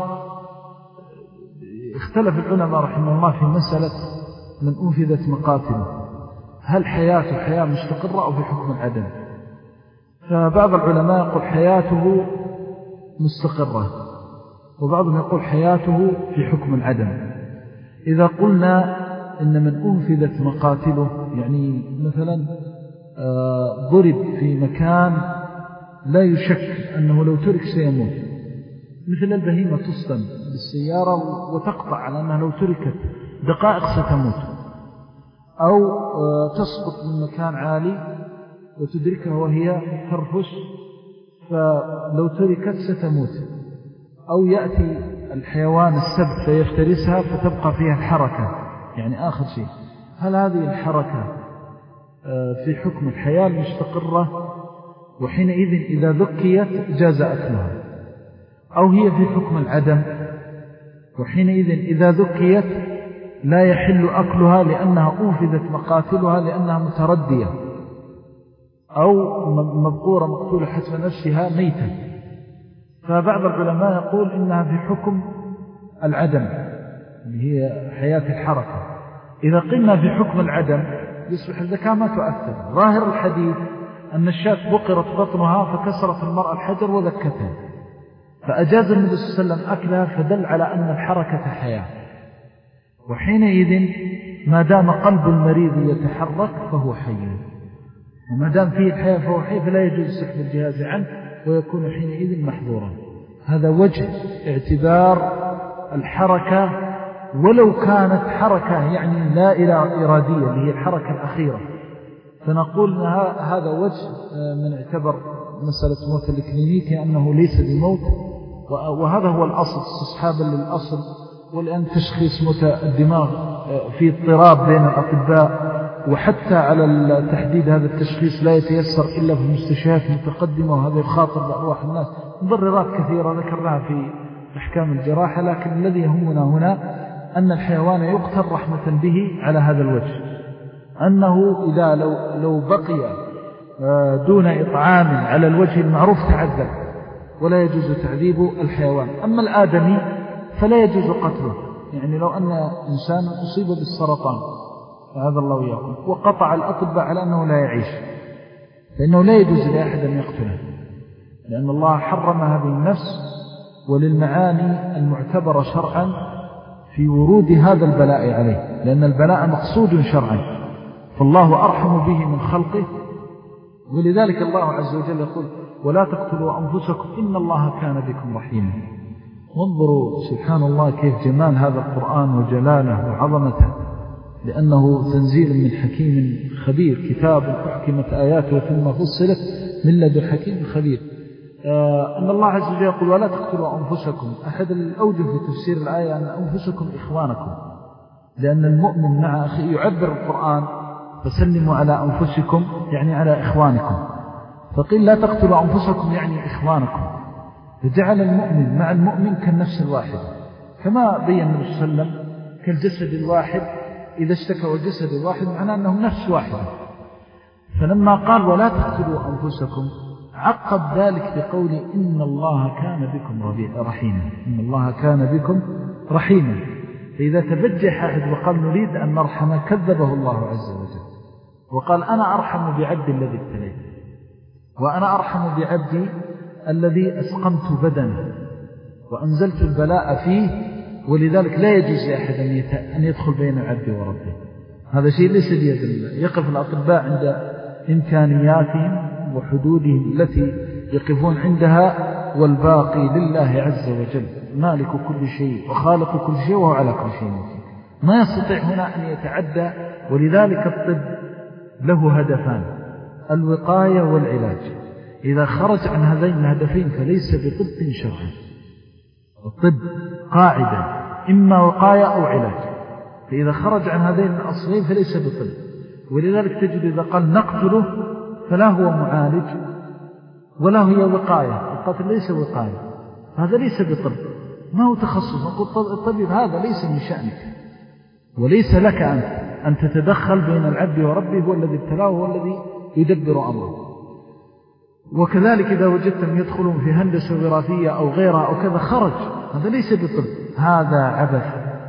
اختلف العلماء رحمه الله في مسألة من أنفذت مقاتله، هل حياته حياة مستقرة أو في حكم العدم؟ فبعض العلماء يقول حياته مستقرة، وبعضهم يقول حياته في حكم العدم. إذا قلنا إن من أنفذت مقاتله يعني مثلا ضرب في مكان لا يشك أنه لو ترك سيموت، مثل البهيمة تصطن بالسيارة وتقطع على أنها لو تركت دقائق ستموت، أو تسقط من مكان عالي وتدركها وهي ترفس فلو تركت ستموت، أو يأتي الحيوان السبت فيفترسها فتبقى فيها الحركة، يعني آخر شيء هل هذه الحركة في حكم الحياة المستقرة؟ وحينئذ إذا ذكيت جاز أكلها، أو هي في حكم العدم، وحينئذ إذا ذكيت لا يحل أكلها لأنها أنفذت مقاتلها لأنها متردية، أو مبقورة مقتولة حتف نفسها ميتا. فبعض العلماء يقول إنها في حكم العدم اللي هي حياة الحركة. إذا قلنا في حكم العدم يصبح الذكاء ما تؤثر. ظاهر الحديث أن الشاة بقرت بطنها فكسرت المرأة الحجر وذكتها، فأجاز النبي صلى الله عليه وسلم أكلها، فدل على أن الحركة حياة. وحينئذ ما دام قلب المريض يتحرك فهو حي، وما دام فيه الحياة فهو حي، فلا يجوز سحب الجهاز عنه ويكون حينئذ محظورا. هذا وجه اعتبار الحركة، ولو كانت حركة يعني لا إرادية اللي هي الحركة الأخيرة، فنقول هذا وجه من اعتبر مسألة موت الكلينيكي أنه ليس بموت وهذا هو الأصل استصحابا للأصل. ولأن تشخيص الدماغ في اضطراب بين الأطباء، وحتى على تحديد هذا التشخيص لا يتيسر إلا في المستشفيات المتقدمة، وهذا يخاطر بأرواح الناس. مضررات كثيرة ذكرناها في أحكام الجراحة، لكن الذي يهمنا هنا أن الحيوان يقتل رحمة به على هذا الوجه، أنه إذا لو, لو بقي دون إطعام على الوجه المعروف تعذب، ولا يجوز تعذيب الحيوان. أما الآدمي فلا يجوز قتله، يعني لو أن إنسان أصيب بالسرطان فهذا الله يقول وقطع الأطباء على أنه لا يعيش، فإنه لا يجوز لأحد أن يقتله، لأن الله حرم هذه النفس وللمعاني المعتبرة شرعا في ورود هذا البلاء عليه، لأن البلاء مقصود شرعا، فالله أرحم به من خلقه. ولذلك الله عز وجل يقول ولا تقتلوا أنفسكم إن الله كان بكم رحيما. وانظروا سبحان الله كيف جمال هذا القرآن وجلاله وعظمته، لأنه تنزيل من حكيم خبير، كتاب أحكمت آياته ثم فصلت من لدن حكيم خبير. آه أن الله عز وجل يقول ولا تقتلوا أنفسكم. أحد الأوجه في تفسير الآية أن أنفسكم إخوانكم، لأن المؤمن مع أخيه يعبر القرآن فسلموا على أنفسكم يعني على إخوانكم، فقيل لا تقتلوا أنفسكم يعني إخوانكم، فجعل المؤمن مع المؤمن كالنفس الواحد، كما بيّن النبي صلى الله عليه وسلم كالجسد الواحد إذا اشتكى والجسد الواحد معناه أنهم نفس واحدة. فلما قال ولا تقتلوا أنفسكم عقب ذلك بقول إن الله كان بكم رحيما، إن الله كان بكم رحيما. فإذا تبجح أحد وقال نريد أن نرحم كذبه الله عز وجل، وقال أنا أرحم بعبدي الذي ابتليت، وأنا أرحم بعبدي الذي أسقمت بدنه وأنزلت البلاء فيه، ولذلك لا يجوز لأحد أن يدخل بين العبد وربه. هذا شيء ليس بيد الله. يقف الأطباء عند إمكانياتهم وحدودهم التي يقفون عندها، والباقي لله عز وجل مالك كل شيء وخالق كل شيء وهو على كل شيء وكيل. ما يستطيع هنا أن يتعدى. ولذلك الطب له هدفان، الوقاية والعلاج. إذا خرج عن هذين الهدفين فليس بطب شرعي. الطب قاعدة إما وقاية أو علاج، فإذا خرج عن هذين الأصلين فليس بطب. ولذلك تجد إذا قال نقتله فلا هو معالج ولا هي وقاية، القتل ليس وقاية، هذا ليس بطب، ما هو تخصص. نقول الطبيب هذا ليس من شأنك، وليس لك أنت أن تتدخل بين العبد وربه، هو الذي ابتلاه وهو الذي يدبر أمره. وكذلك إذا وجدتم يدخلون في هندسة وراثية أو غيرها أو كذا خرج، هذا ليس بطب، هذا عبث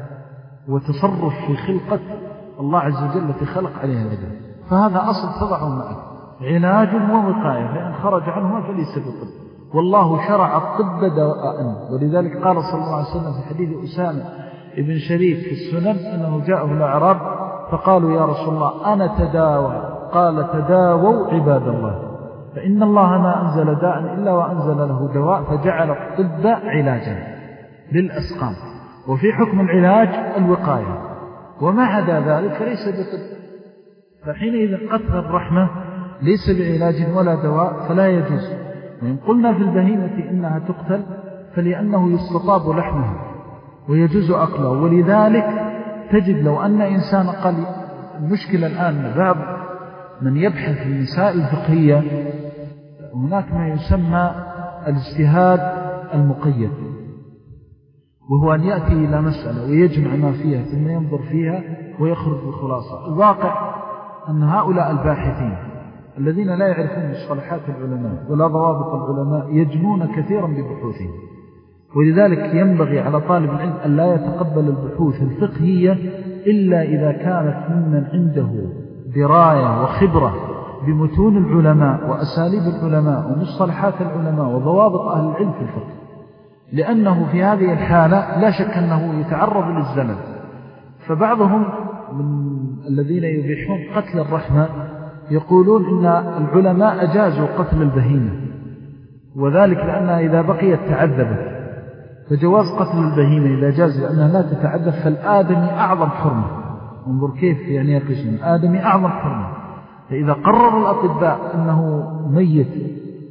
وتصرف في خلقة الله عز وجل التي خلق عليها العباد. فهذا أصل تضعه معك، علاج ووقاية، فإن خرج عنهما فليس بطب. والله شرع الطب دواء. ولذلك قال صلى الله عليه وسلم في حديث أسامة ابن شريك في السنن أنه جاءه الأعراب فقالوا يا رسول الله أنا تداوى، قال تداووا عباد الله، فإن الله ما أنزل داء إلا وأنزل له دواء، فجعل الطب علاجا للأسقام، وفي حكم العلاج الوقاية، وما عدا ذلك فليس بطب. فحينئذ قتل الرحمة ليس بعلاج ولا دواء فلا يجوز. وإن قلنا في البهيمة إنها تقتل فلأنه يستطاب لحمها ويجوز أكله. ولذلك تجد لو أن إنسان قال المشكلة الآن بعض من يبحث في المسائل الفقهية هناك ما يسمى الاجتهاد المقيد، وهو أن يأتي إلى مسألة ويجمع ما فيها ثم ينظر فيها ويخرج بخلاصة. الواقع أن هؤلاء الباحثين الذين لا يعرفون مصطلحات العلماء ولا ضوابط العلماء يجنون كثيرا ببحوثهم. ولذلك ينبغي على طالب العلم أن لا يتقبل البحوث الفقهية إلا إذا كانت ممن عنده دراية وخبرة بمتون العلماء وأساليب العلماء ومصطلحات العلماء وضوابط أهل العلم في الفقه، لأنه في هذه الحالة لا شك أنه يتعرض للزلل. فبعضهم من الذين يبيحون قتل الرحمة يقولون إن العلماء أجازوا قتل البهيمة، وذلك لأنها إذا بقيت تعذبت، فجواز قتل البهيمة إذا جاز لأنها لا تتعذب، فالآدمي أعظم حرمة. انظر كيف يعني يقسم الآدمي أعظم حرمة. فإذا قرر الأطباء أنه ميت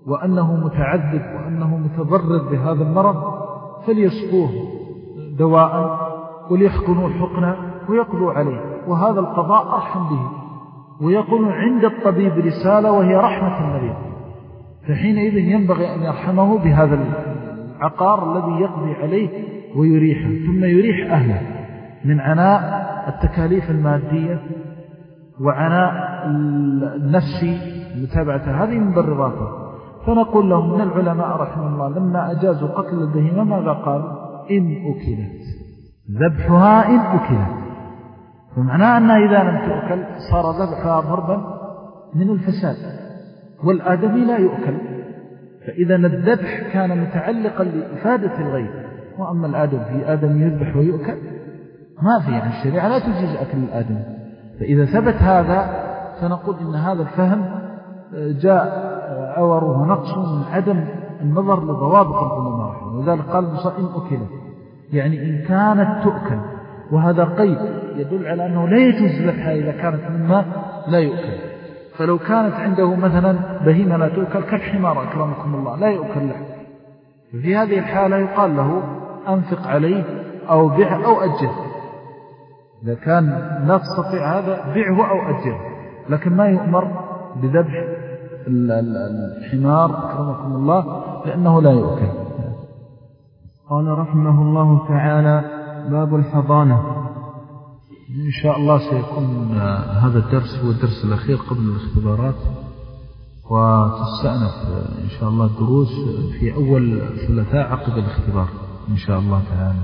وأنه متعذب وأنه متضرر بهذا المرض فليسقوه دواء وليحقنوا الحقنة ويقضوا عليه، وهذا القضاء أرحم به، ويكون عند الطبيب رسالة وهي رحمة المريض، فحينئذ ينبغي أن يرحمه بهذا العقار الذي يقضي عليه ويريحه، ثم يريح أهله من عناء التكاليف المادية وعناء النفسي متابعة هذه مبرراته. فنقول لهم من العلماء رحمه الله لما أجازوا قتل البهيمة ماذا قال؟ إن أكلت، ذبحها إن أكلت، ومعناه أنها إذا لم تؤكل صار ذبحها ضربا من الفساد، والآدمي لا يؤكل، فإذا الذبح كان متعلقا لإفادة الغير، وأما الآدم في آدم يذبح ويؤكل ما في، يعني الشريعة لا تجيز أكل الآدم. فإذا ثبت هذا فنقول إن هذا الفهم جاء أوره ونقص من عدم النظر لضوابط العلماء، وذلك قال إن أكلت يعني إن كانت تؤكل، وهذا قيد يدل على أنه لا يجوز ذبحها إذا كانت مما لا يؤكل. فلو كانت عنده مثلا بهيمة لا تؤكل كالحمار أكرمكم الله لا يؤكل لحم، في هذه الحالة يقال له أنفق عليه أو بيع أو أجل، إذا كان لا تستطيع هذا بيعه أو أجل، لكن ما يؤمر بذبح الحمار أكرمكم الله لأنه لا يؤكل. قال رحمه الله تعالى: باب الحضانة. إن شاء الله سيكون هذا الدرس هو الدرس الأخير قبل الاختبارات، وتستأنف إن شاء الله الدروس في أول ثلاثاء عقب الاختبار إن شاء الله تعالى.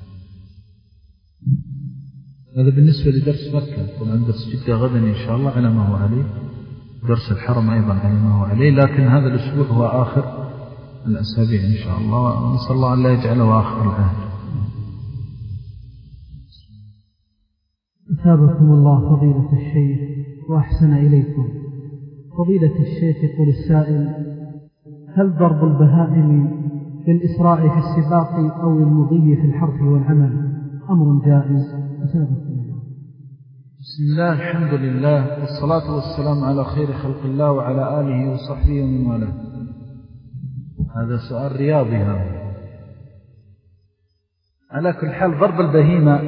هذا بالنسبة لدرس مكة، طبعا درس جدة غدا إن شاء الله على ما هو عليه، درس الحرم أيضا على ما هو عليه، لكن هذا الأسبوع هو آخر الأسابيع إن شاء الله، ونسأل الله أن لا يجعله آخر العهد. أثابكم الله فضيلة الشيخ وأحسن إليكم. فضيلة الشيخ يقول السائل: هل ضرب البهائم للإسراع في السباق أو المضي في الحرث والعمل أمر جائز؟ أثابكم الله. بسم الله الحمد لله والصلاة والسلام على خير خلق الله وعلى آله وصحبه ومن والاه. هذا سؤال رياضي هذا. على كل حال ضرب البهيمة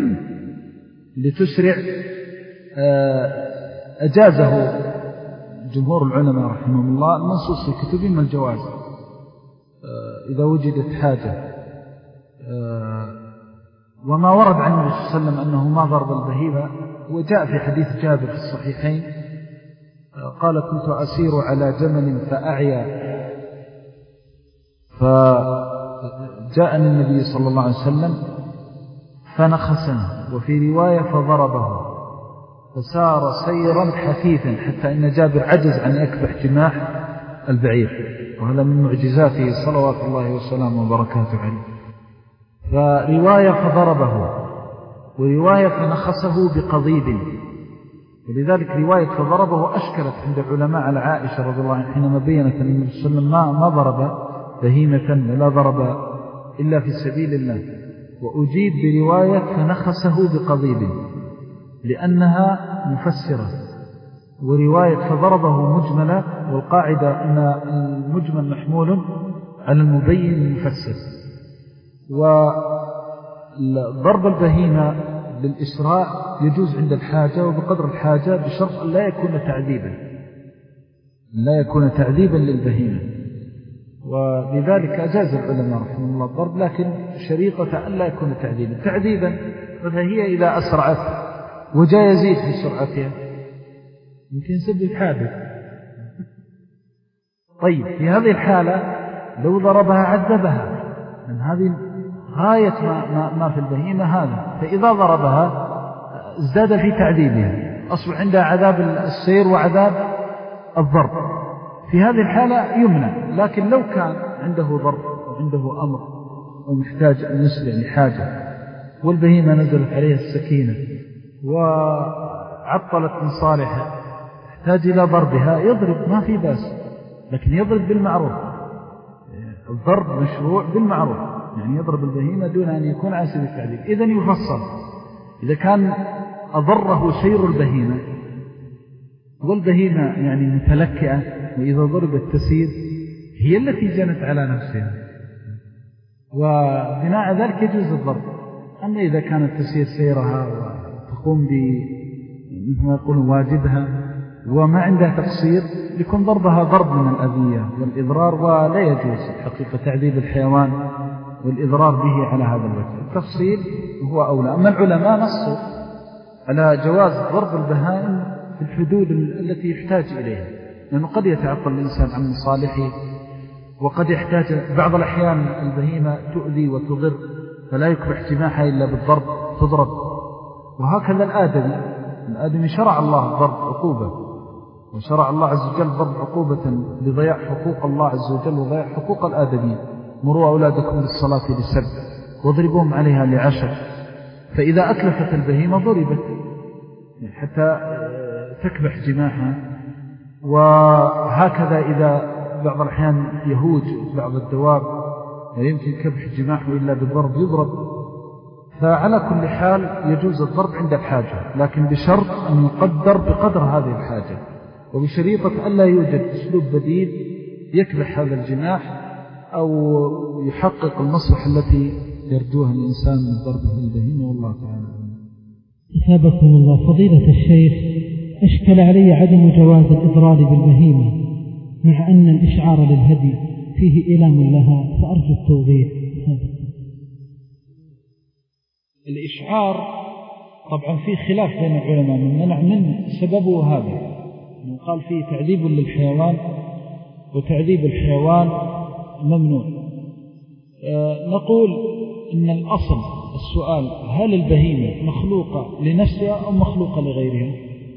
لتسرع أجازه جمهور العلماء رحمهم الله، المنصوص في كتبهم الجواز إذا وجدت حاجة، وما ورد عن النبي صلى الله عليه وسلم أنه ما ضرب البهيمة وجاء في حديث جابر في الصحيحين قال: كنت أسير على جمل فأعيا فجاءني النبي صلى الله عليه وسلم فنخسني، وفي رواية فضربه فسار سيرا حثيثا حتى إن جابر عجز عن يكبح جماح البعير، وهذا من معجزاته صلوات الله وسلامه وبركاته عليه. فرواية فضربه، ورواية فنخسه بقضيب، ولذلك رواية فضربه أشكلت عند العلماء على عائشة رضي الله عنها حينما بينت أن النبي صلى الله عليه وسلم ما ما ضرب بهيمة ولا ضرب إلا في سبيل الله، وأجيب برواية فنخسه بقضيب لأنها مفسرة، ورواية فضربه مجملة، والقاعدة أن المجمل محمول على المبين المفسر. وضرب البهيمة بالإسراء يجوز عند الحاجة وبقدر الحاجة بشرط أن لا يكون تعذيبا، لا يكون تعذيبا للبهيمة، ولذلك أجاز العلماء رحمه الله الضرب، لكن شريطة أن لا يكون تعذيبا. تعذيبا فهي إذا أسرعت وجاء يزيد في سرعتها يمكن يسبب حادث. طيب في هذه الحالة لو ضربها عذبها، من هذه غاية ما, ما, ما في البهيمة هذا، فإذا ضربها ازداد في تعذيبها، أصبح عندها عذاب السير وعذاب الضرب، في هذه الحالة يمنع. لكن لو كان عنده ضرب وعنده أمر ومحتاج أن يسرع لحاجة والبهيمة نزلت عليها السكينة وعطلت من صالحها يحتاج إلى ضربها، يضرب ما في بأس، لكن يضرب بالمعروف. الضرب مشروع بالمعروف، يعني يضرب البهيمة دون أن يكون عاسب التعذيب. إذن يفصل إذا كان أضره سير البهيمة والبهيمة يعني متلكئة وإذا ضربت تسير، هي التي جنت على نفسها، وبناء ذلك يجوز الضرب. أما إذا كانت تسير سيرها وتقوم مثل ما يقولون واجبها وما عندها تقصير، يكون ضربها ضرب من الأذية والإضرار، ولا يجوز حقيقة تعذيب الحيوان والإضرار به على هذا الوجه. التفصيل هو أولى. أما العلماء نصوا على جواز ضرب البهائم في الحدود التي يحتاج إليها، لأنه قد يتعطل الإنسان عن مصالحه، وقد يحتاج بعض الأحيان البهيمة تؤذي وتضر، فلا يكره جماحها إلا بالضرب، تضرب. وهكذا الآدمي، الآدمي شرع الله ضرب عقوبة، وشرع الله عز وجل ضرب عقوبة لضياع حقوق الله عز وجل وضياع حقوق الآدمي. مروا أولادكم بالصلاة لسبع واضربوهم عليها لعشر. فإذا أتلفت البهيمة ضربت حتى تكبح جماحها. وهكذا إذا بعض الأحيان يهوج بعض الدواب لا يمكن كبح جماحه إلا بالضرب يضرب. فعلى كل حال يجوز الضرب عند الحاجة، لكن بشرط أن يقدر بقدر هذه الحاجة، وبشريطة ألا يوجد أسلوب بديل يكبح هذا الجماح أو يحقق المصلحة التي يرجوها الإنسان من ضربه البهيمة. والله تعالى أثابكم الله. فضيلة الشيخ، أشكل علي عدم جواز الإضرار بالبهيمة مع أن الإشعار للهدي فيه إيلام لها، فأرجو التوضيح. الإشعار طبعا فيه خلاف بين العلماء من منع من سببه هذا، قال فيه تعذيب للحيوان وتعذيب الحيوان ممنوع. أه نقول إن الأصل السؤال هل البهيمة مخلوقة لنفسها أو مخلوقة لغيرها؟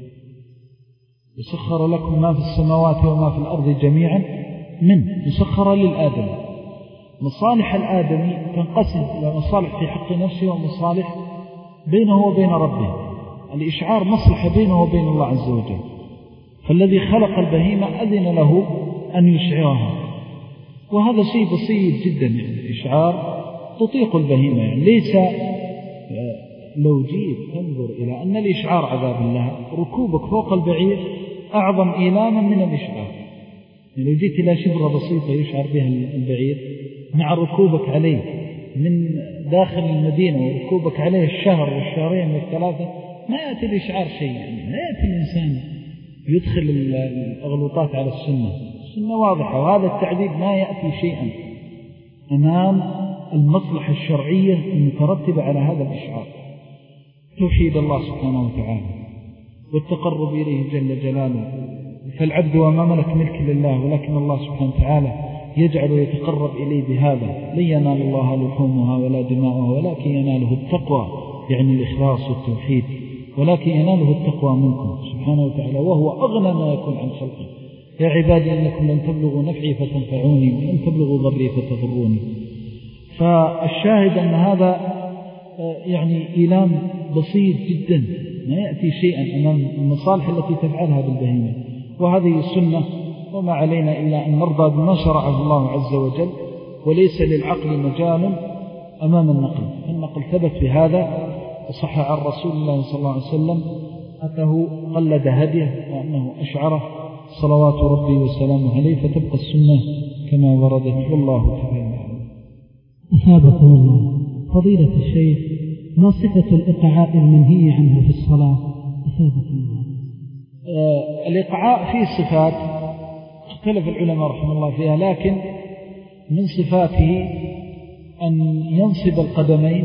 يسخر لكم ما في السماوات وما في الأرض جميعا من يسخر للآدم. مصالح الآدمي تنقسم إلى مصالح في حق نفسه ومصالح بينه وبين ربه. الإشعار مصلحة بينه وبين الله عز وجل، فالذي خلق البهيمة أذن له أن يشعرها، وهذا شيء بسيط جدا. يعني الإشعار تطيق البهيمة، يعني ليس لو جيت تنظر إلى أن الإشعار عذاب الله، ركوبك فوق البعير أعظم إيلاما من الإشعار. يعني لو جيت إلى شبرة بسيطة يشعر بها البعير مع ركوبك عليه من داخل المدينة وركوبك عليه الشهر والشهرين والثلاثة، ما يأتي الإشعار شيء. يعني لا يأتي الإنسان يدخل الأغلوطات على السنة. السنة واضحة، وهذا التعذيب ما يأتي شيئا أمام المصلحة الشرعية المترتبة على هذا الإشعار. توحيد الله سبحانه وتعالى والتقرب إليه جل جلاله، فالعبد وما ملك ملك لله، ولكن الله سبحانه وتعالى يجعل يتقرب إليه بهذا. لن ينال الله لحومها ولا دماؤها ولكن يناله التقوى، يعني الإخلاص والتوحيد، ولكن يناله التقوى منكم سبحانه وتعالى، وهو أغنى ما يكون عن خلقه. يا عبادي إنكم لن تبلغوا نفعي فتنفعوني ولن تبلغوا ضري فتضروني. فالشاهد أن هذا يعني إيلام بسيط جدا، ما يأتي شيئا أمام المصالح التي تفعلها بالبهيمة، وهذه السنة، وما علينا إلا أن نرضى بما شرعه الله عز وجل، وليس للعقل مجال أمام النقل. النقل ثبت بهذا وصح عن رسول الله صلى الله عليه وسلم أنه قلد هديه وأنه أشعره صلوات ربي وسلامه عليه، فتبقى السنة كما وردت. والله تعالى. أثابكم الله. فضيلة الشيخ، ما صفة الإقعاء المنهي عنه في الصلاة؟ أثابكم الله. آه الإقعاء فيه صفات اختلف العلماء رحمه الله فيها، لكن من صفاته أن ينصب القدمين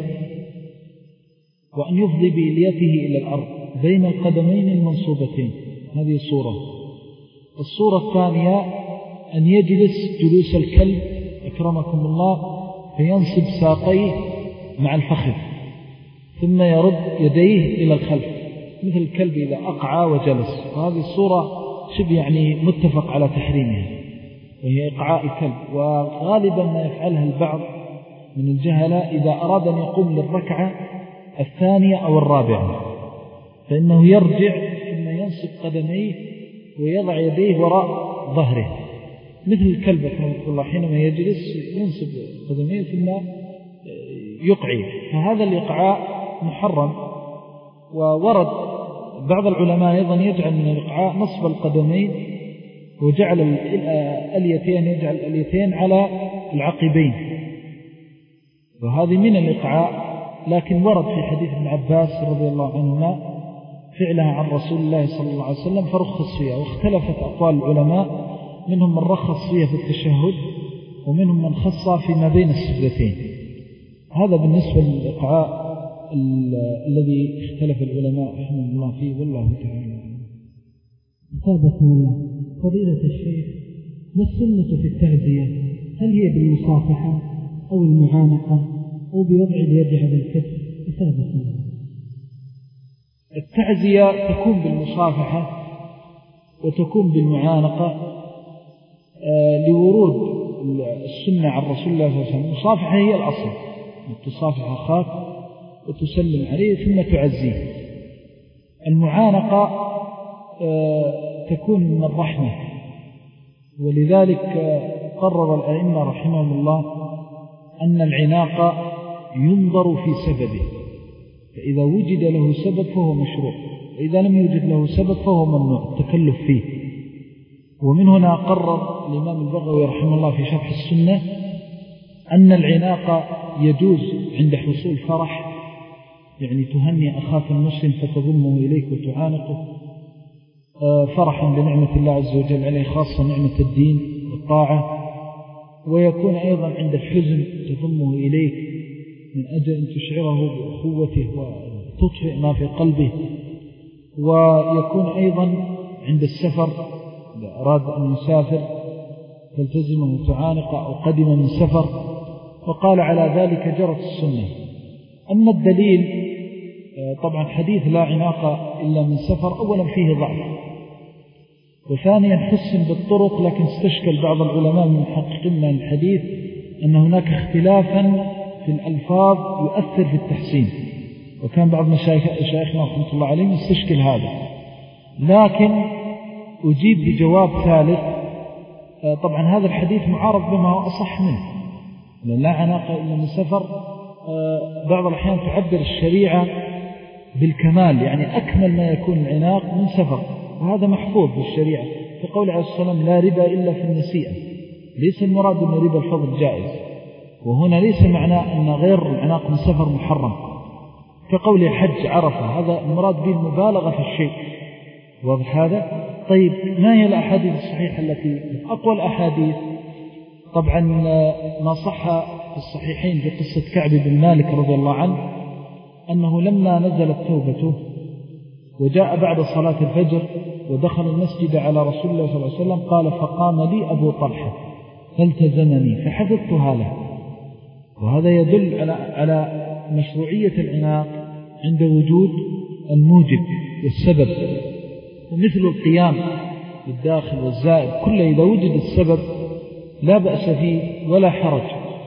وأن يفضي بإليته إلى الأرض بين القدمين المنصوبتين، هذه صورة. الصورة الثانية أن يجلس جلوس الكلب أكرمكم الله، فينصب ساقيه مع الفخذ ثم يرد يديه إلى الخلف مثل الكلب إذا أقعى وجلس. وهذه الصورة شبه يعني متفق على تحريمها، وهي إقعاء الكلب. وغالبا ما يفعلها البعض من الجهلة إذا أراد أن يقوم للركعة الثانية أو الرابعة، فإنه يرجع ثم ينصب قدميه ويضع يديه وراء ظهره مثل الكلب رحمه الله، حينما يجلس ينصب قدميه ثم يقعي. فهذا الإقعاء محرم. وورد بعض العلماء أيضا يجعل من الإقعاء نصب القدمين وجعل الأليتين يجعل الأليتين على العقبين، وهذه من الإقعاء، لكن ورد في حديث ابن عباس رضي الله عنهما فعلها عن رسول الله صلى الله عليه وسلم فرخص فيها. واختلفت أقوال العلماء، منهم من رخص فيها في التشهد ومنهم من خص فيما بين السجدتين. هذا بالنسبة للإقعاء الذي اختلف العلماء رحمه الله فيه، والله تعالى. أثابكم الله. فضيلة الشيخ، ما السنة في التعزية؟ هل هي بالمصافحة أو المعانقة أو بوضع اليد على الكتف؟ أثابكم الله. التعزية تكون بالمصافحة وتكون بالمعانقة آه لورود السنة عن رسول الله صلى الله عليه وسلم. المصافحة هي الأصل، تصافح أخاك وتسلم عليه ثم تعزيه. المعانقة آه تكون من الرحمة، ولذلك آه قرر الأئمة رحمهم الله أن العناق ينظر في سببه، فإذا وجد له سبب فهو مشروع، وإذا لم يوجد له سبب فهو ممنوع التكلف فيه. ومن هنا قرر الإمام البغوي رحمه الله في شرح السنة أن العناق يجوز عند حصول فرح، يعني تهني أخاك المسلم فتضمه إليك وتعانقه فرحا بنعمة الله عز وجل عليه، خاصة نعمة الدين والطاعة. ويكون أيضا عند الحزن تضمه إليك من أجل أن تشعره بأخوته وتطفئ ما في قلبه. ويكون أيضا عند السفر، إذا أراد أن يسافر تلتزمه تعانقه أو قدم من سفر، وقال على ذلك جرت السنة. أما الدليل طبعا حديث لا عناق إلا من سفر أولا فيه ضعف، وثانيا حسن بالطرق، لكن استشكل بعض العلماء من محققين الحديث أن هناك اختلافا في الألفاظ يؤثر في التحسين، وكان بعض مشايخنا رحمة الله عليهم يستشكل هذا. لكن أجيب بجواب ثالث، طبعا هذا الحديث معارض بما هو أصح منه، لا عناق إلا من سفر. بعض الأحيان تعبر الشريعة بالكمال، يعني أكمل ما يكون العناق من سفر، وهذا محفوظ بالشريعة. فقول عليه الصلاة والسلام لا ربا إلا في النسيئة، ليس المراد أن ربا الفضل جائز، وهنا ليس معناه أن غير العناق من سفر محرم. كقول حج عرفة، هذا المراد به المبالغة في الشيء، واضح هذا؟ طيب ما هي الأحاديث الصحيحة التي أقوى الأحاديث؟ طبعا ما صح في الصحيحين في قصة كعب بن مالك رضي الله عنه أنه لما نزلت توبته وجاء بعد صلاة الفجر ودخل المسجد على رسول الله صلى الله عليه وسلم، قال فقام لي أبو طلحة فالتزمني فحفظتها له. وهذا يدل على على مشروعية العناق عند وجود الموجب والسبب، ومثل القيام بالداخل والزائد كله إذا وجد السبب لا بأس فيه ولا حرج.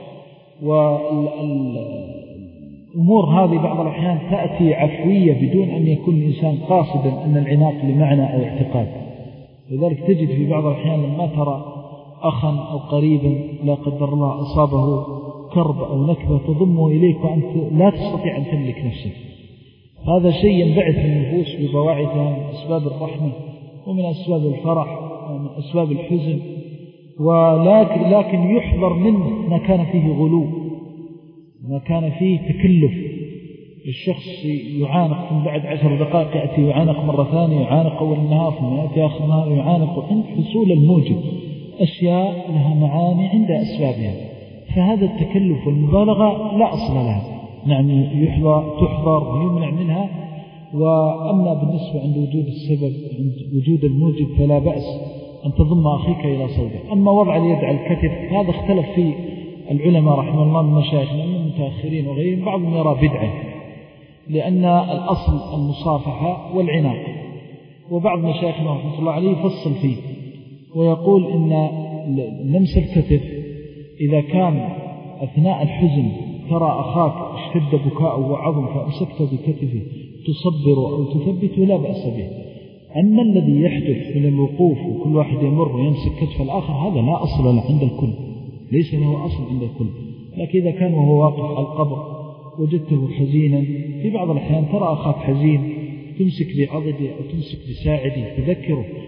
والأمور هذه بعض الأحيان تأتي عفوية بدون أن يكون الإنسان قاصدا أن العناق لمعنى أو اعتقاد. لذلك تجد في بعض الأحيان لما ترى أخا أو قريبا لا قدر الله أصابه كرب أو نكبة تضمه إليك وأنت لا تستطيع أن تملك نفسك، هذا شيء ينبعث النفوس ببواعثها من أسباب الرحمة ومن أسباب الفرح ومن أسباب الحزن. ولكن لكن يحذر منه ما كان فيه غلو، ما كان فيه تكلف. الشخص يعانق ثم بعد عشر دقائق يأتي يعانق مرة ثانية، يعانق أول النهار ثم يأتي آخر النهار يعانق، عند حصول الموجب أشياء لها معاني عند أسبابها. فهذا التكلف والمبالغة لا أصل لها، نعم يحذر تحذر ويمنع منها. وأما بالنسبة عند وجود السبب عند وجود الموجب فلا بأس أن تضم أخيك إلى صوبه. أما وضع اليد على الكتف هذا اختلف فيه العلماء رحمه الله من مشايخنا من المتأخرين وغيرهم، بعضهم يرى بدعة لأن الأصل المصافحة والعناق، وبعض مشايخنا رحمه الله عليه يفصل فيه ويقول إن لمس الكتف إذا كان أثناء الحزن ترى أخاك اشتد بكاءه وعظم فأمسكت بكتفه تصبر أو تثبت لا بأس به. أما الذي يحدث من الوقوف وكل واحد يمر ويمسك كتف الآخر هذا لا أصل له عند الكل، ليس له أصل عند الكل. لكن إذا كان وهو واقف على القبر وجدته حزينا، في بعض الأحيان ترى أخاك حزين تمسك بعضده أو تمسك بساعده تذكره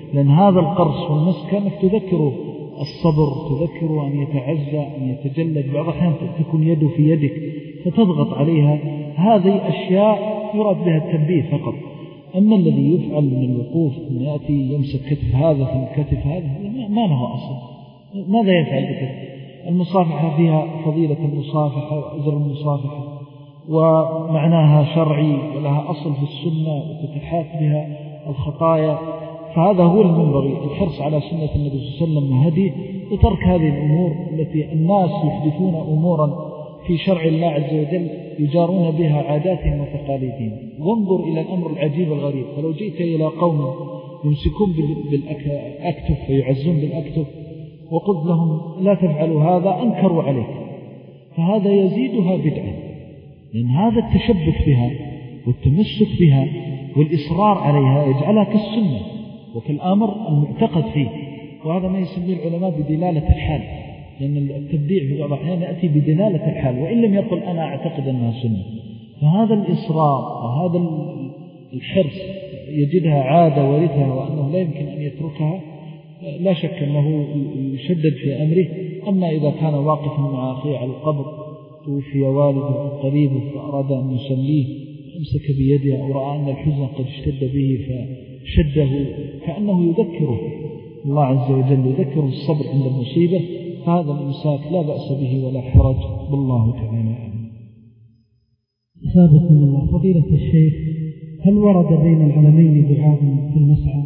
لأن هذا القرص والمس كأنك تذكره الصبر، تذكره أن يتعزى، أن يتجلد، بعض الأحيان تكون يده في يدك فتضغط عليها. هذه أشياء يراد بها التنبيه فقط. أما الذي يفعل من الوقوف أن يأتي يمسك كتف هذا ثم كتف هذا ما له أصل. ماذا يفعل بكتف؟ المصافحة فيها فضيلة المصافحة وأجر المصافحة ومعناها شرعي ولها أصل في السنة وتتحاك بها الخطايا. فهذا هو المنبغي، الحرص على سنة النبي صلى الله عليه وسلم وهديه وترك هذه الأمور التي الناس يحدثون أمورا في شرع الله عز وجل يجارون بها عاداتهم وتقاليدهم. وانظر إلى الأمر العجيب الغريب، فلو جئت إلى قوم يمسكون بالأكتف ويعزون بالأكتف وقلت لهم لا تفعلوا هذا أنكروا عليك، فهذا يزيدها بدعة، لأن هذا التشبث بها والتمسك بها والإصرار عليها يجعلها كالسنة وكالأمر المعتقد فيه. وهذا ما يسميه العلماء بدلالة الحال، لأن التبديع في بعض الأحيان يأتي بدلالة الحال وإن لم يقل أنا أعتقد أنها سنة. فهذا الإصرار وهذا الحرص يجدها عادة ورثها وأنه لا يمكن أن يتركها، لا شك أنه يشدد في أمره. أما إذا كان واقفا مع أخيه على القبر توفي والده قريبه فأراد أن يسليه أمسك بيده أو رأى أن الحزن قد اشتد به فشده كأنه يذكره الله عز وجل، يذكره الصبر عند المصيبة، فهذا الإمساك لا بأس به ولا حرج بالله تعالى. سابقا الله فضيلة الشيخ، هل ورد بين العلمين دعاء في المسعى؟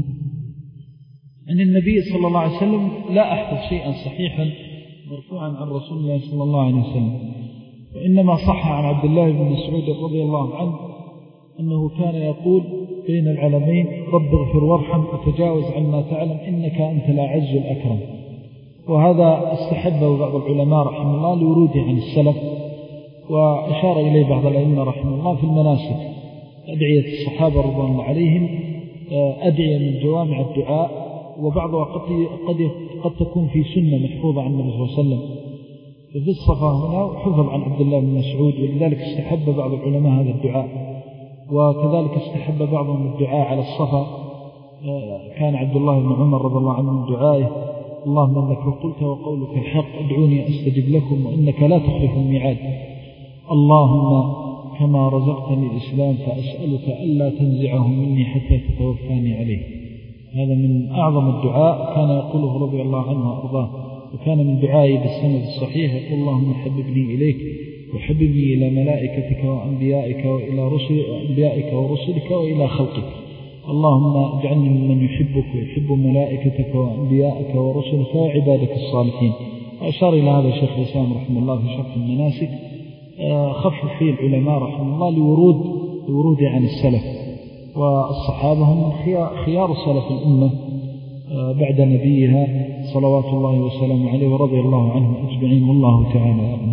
عن النبي صلى الله عليه وسلم لا أحفظ شيئا صحيحا مرفوعا عن رسول الله صلى الله عليه وسلم، وإنما صح عن عبد الله بن مسعود رضي الله عنه أنه كان يقول بين العلمين رب اغفر وارحم وتجاوز عما تعلم إنك أنت الأعز الأكرم. وهذا استحبه بعض العلماء رحمه الله لوروده عن السلف، وأشار إليه بعض الأئمة رحمه الله في المناسك. أدعية الصحابة رضوان الله عليهم أدعية من جوامع الدعاء، وبعضها قد, قد, قد تكون في سنة محفوظة عن النبي صلى الله عليه وسلم. في الصفة هنا حفظ عن عبد الله بن مسعود، ولذلك استحب بعض العلماء هذا الدعاء. وكذلك استحب بعضهم الدعاء على الصفا، كان عبد الله بن عمر رضي الله عنه من دعائه اللهم إنك قلت وقولك الحق ادعوني أستجب لكم وإنك لا تخلف الميعاد، اللهم كما رزقتني الإسلام فأسألك ألا تنزعه مني حتى تتوفاني عليه. هذا من أعظم الدعاء كان يقوله رضي الله عنه وأرضاه، وكان من دعائي بالسند الصحيح يقول اللهم حببني إليك وحببني إلى ملائكتك وأنبيائك وإلى رسل أنبيائك ورسلك وإلى خلقك، اللهم اجعلني ممن يحبك ويحب ملائكتك وأنبيائك ورسلك وعبادك الصالحين. وأشار إلى هذا الشيخ الإسلام رحمه الله في شرح المناسك، خفف فيه العلماء رحمه الله لورود لورود عن السلف، والصحابة هم خيار سلف الأمة بعد نبيها صلوات الله وسلامه عليه ورضي الله عنهم أجمعين، والله تعالى أعلم.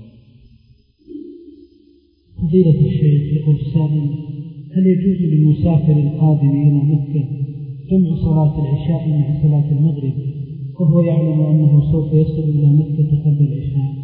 فضيلة الشيخ، يقول السائل: هل يجوز للمسافر القادم إلى مكة جمع صلاة العشاء مع صلاة المغرب وهو يعلم أنه سوف يصل إلى مكة قبل العشاء؟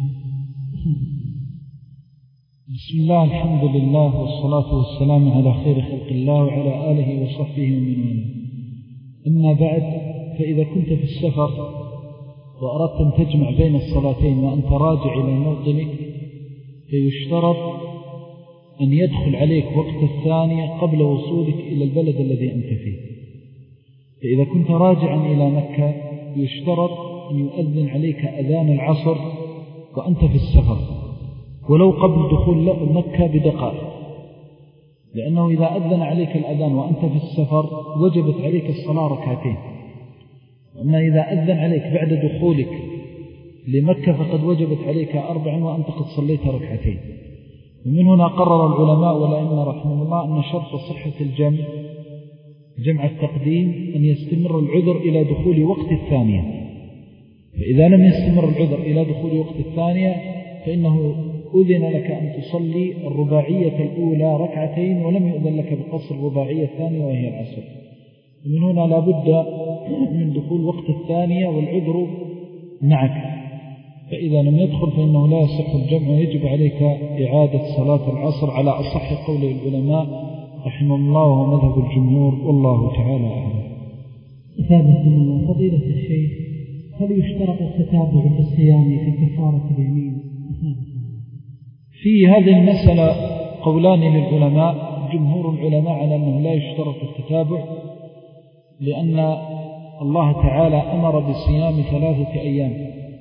بسم الله، الحمد لله والصلاة والسلام على خير خلق الله وعلى آله وصحبه ومن والاه. أما بعد، فإذا كنت في السفر وأردت أن تجمع بين الصلاتين وأنت راجع إلى موطنك، فيشترط أن يدخل عليك وقت الثانية قبل وصولك إلى البلد الذي أنت فيه. فإذا كنت راجعا إلى مكة يشترط أن يؤذن عليك أذان العصر وأنت في السفر، ولو قبل دخول مكة بدقائق، لأنه إذا أذن عليك الأذان وأنت في السفر وجبت عليك الصلاة ركعتين. أما إذا أذن عليك بعد دخولك لمكة فقد وجبت عليك أربعا وأنت قد صليت ركعتين. ومن هنا قرر العلماء والأئمة رحمه الله أن شرط صحة الجمع جمع التقديم أن يستمر العذر إلى دخول وقت الثانية، فإذا لم يستمر العذر إلى دخول وقت الثانية فإنه أذن لك أن تصلي الرباعية الأولى ركعتين، ولم يؤذن لك بقصر الرباعية الثانية وهي العصر. ومن هنا لا بد من دخول وقت الثانية والعذر معك، فإذا لم يدخل فإنه لا يصح الجمع ويجب عليك إعادة صلاة العصر على أصح قول العلماء رحمه الله ومذهب الجمهور، والله تعالى أعلم. أثابكم الله فضيلة الشيخ، هل يشترط التتابع في الصيام في كفارة اليمين؟ في هذه المسألة قولان للعلماء. جمهور العلماء على أنه لا يشترط التتابع، لأن الله تعالى أمر بصيام ثلاثة أيام،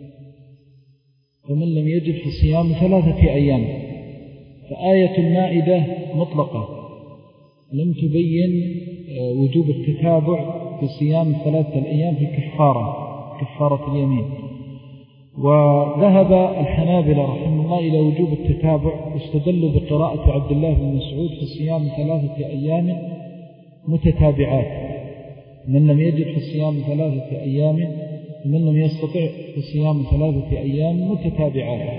ومن لم يجد في صيام ثلاثة أيام. فآية المائدة مطلقة لم تبين وجوب التتابع في صيام ثلاثة الأيام في الكفارة كفارة اليمين. وذهب الحنابلة رحمه الله إلى وجوب التتابع، واستدلوا بقراءة عبد الله بن مسعود في صيام ثلاثة أيام متتابعات. من لم يجد في الصيام ثلاثة أيام ومن لم يستطع في صيام ثلاثة أيام متتابعات.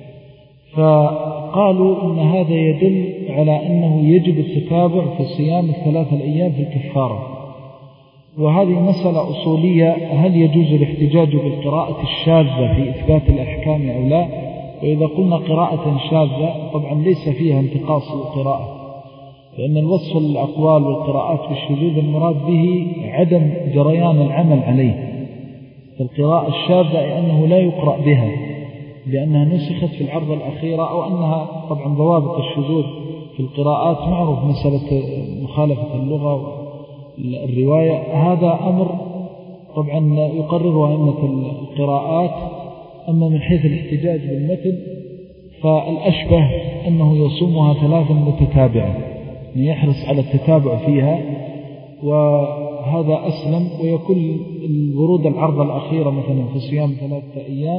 فقالوا إن هذا يدل على أنه يجب التتابع في صيام الثلاثة الأيام في الكفارة. وهذه مسألة أصولية، هل يجوز الاحتجاج بالقراءة الشاذة في إثبات الأحكام أو لا؟ وإذا قلنا قراءة شاذة طبعا ليس فيها انتقاص القراءة، لأن الوصف للأقوال والقراءات بالشذوذ المراد به عدم جريان العمل عليه. فالقراءة الشاذة أنه لا يقرأ بها لأنها نسخت في العرض الأخيرة، أو أنها طبعا ضوابط الشذوذ في القراءات معروف، مسألة مخالفة اللغة الرواية. هذا أمر طبعا يقرره أئمة القراءات. أما من حيث الاحتجاج بالمتن فالأشبه أنه يصومها ثلاثا متتابعة، يحرص على التتابع فيها، وهذا أسلم. ويكون الورود العرض الأخيرة مثلا في صيام ثلاثة أيام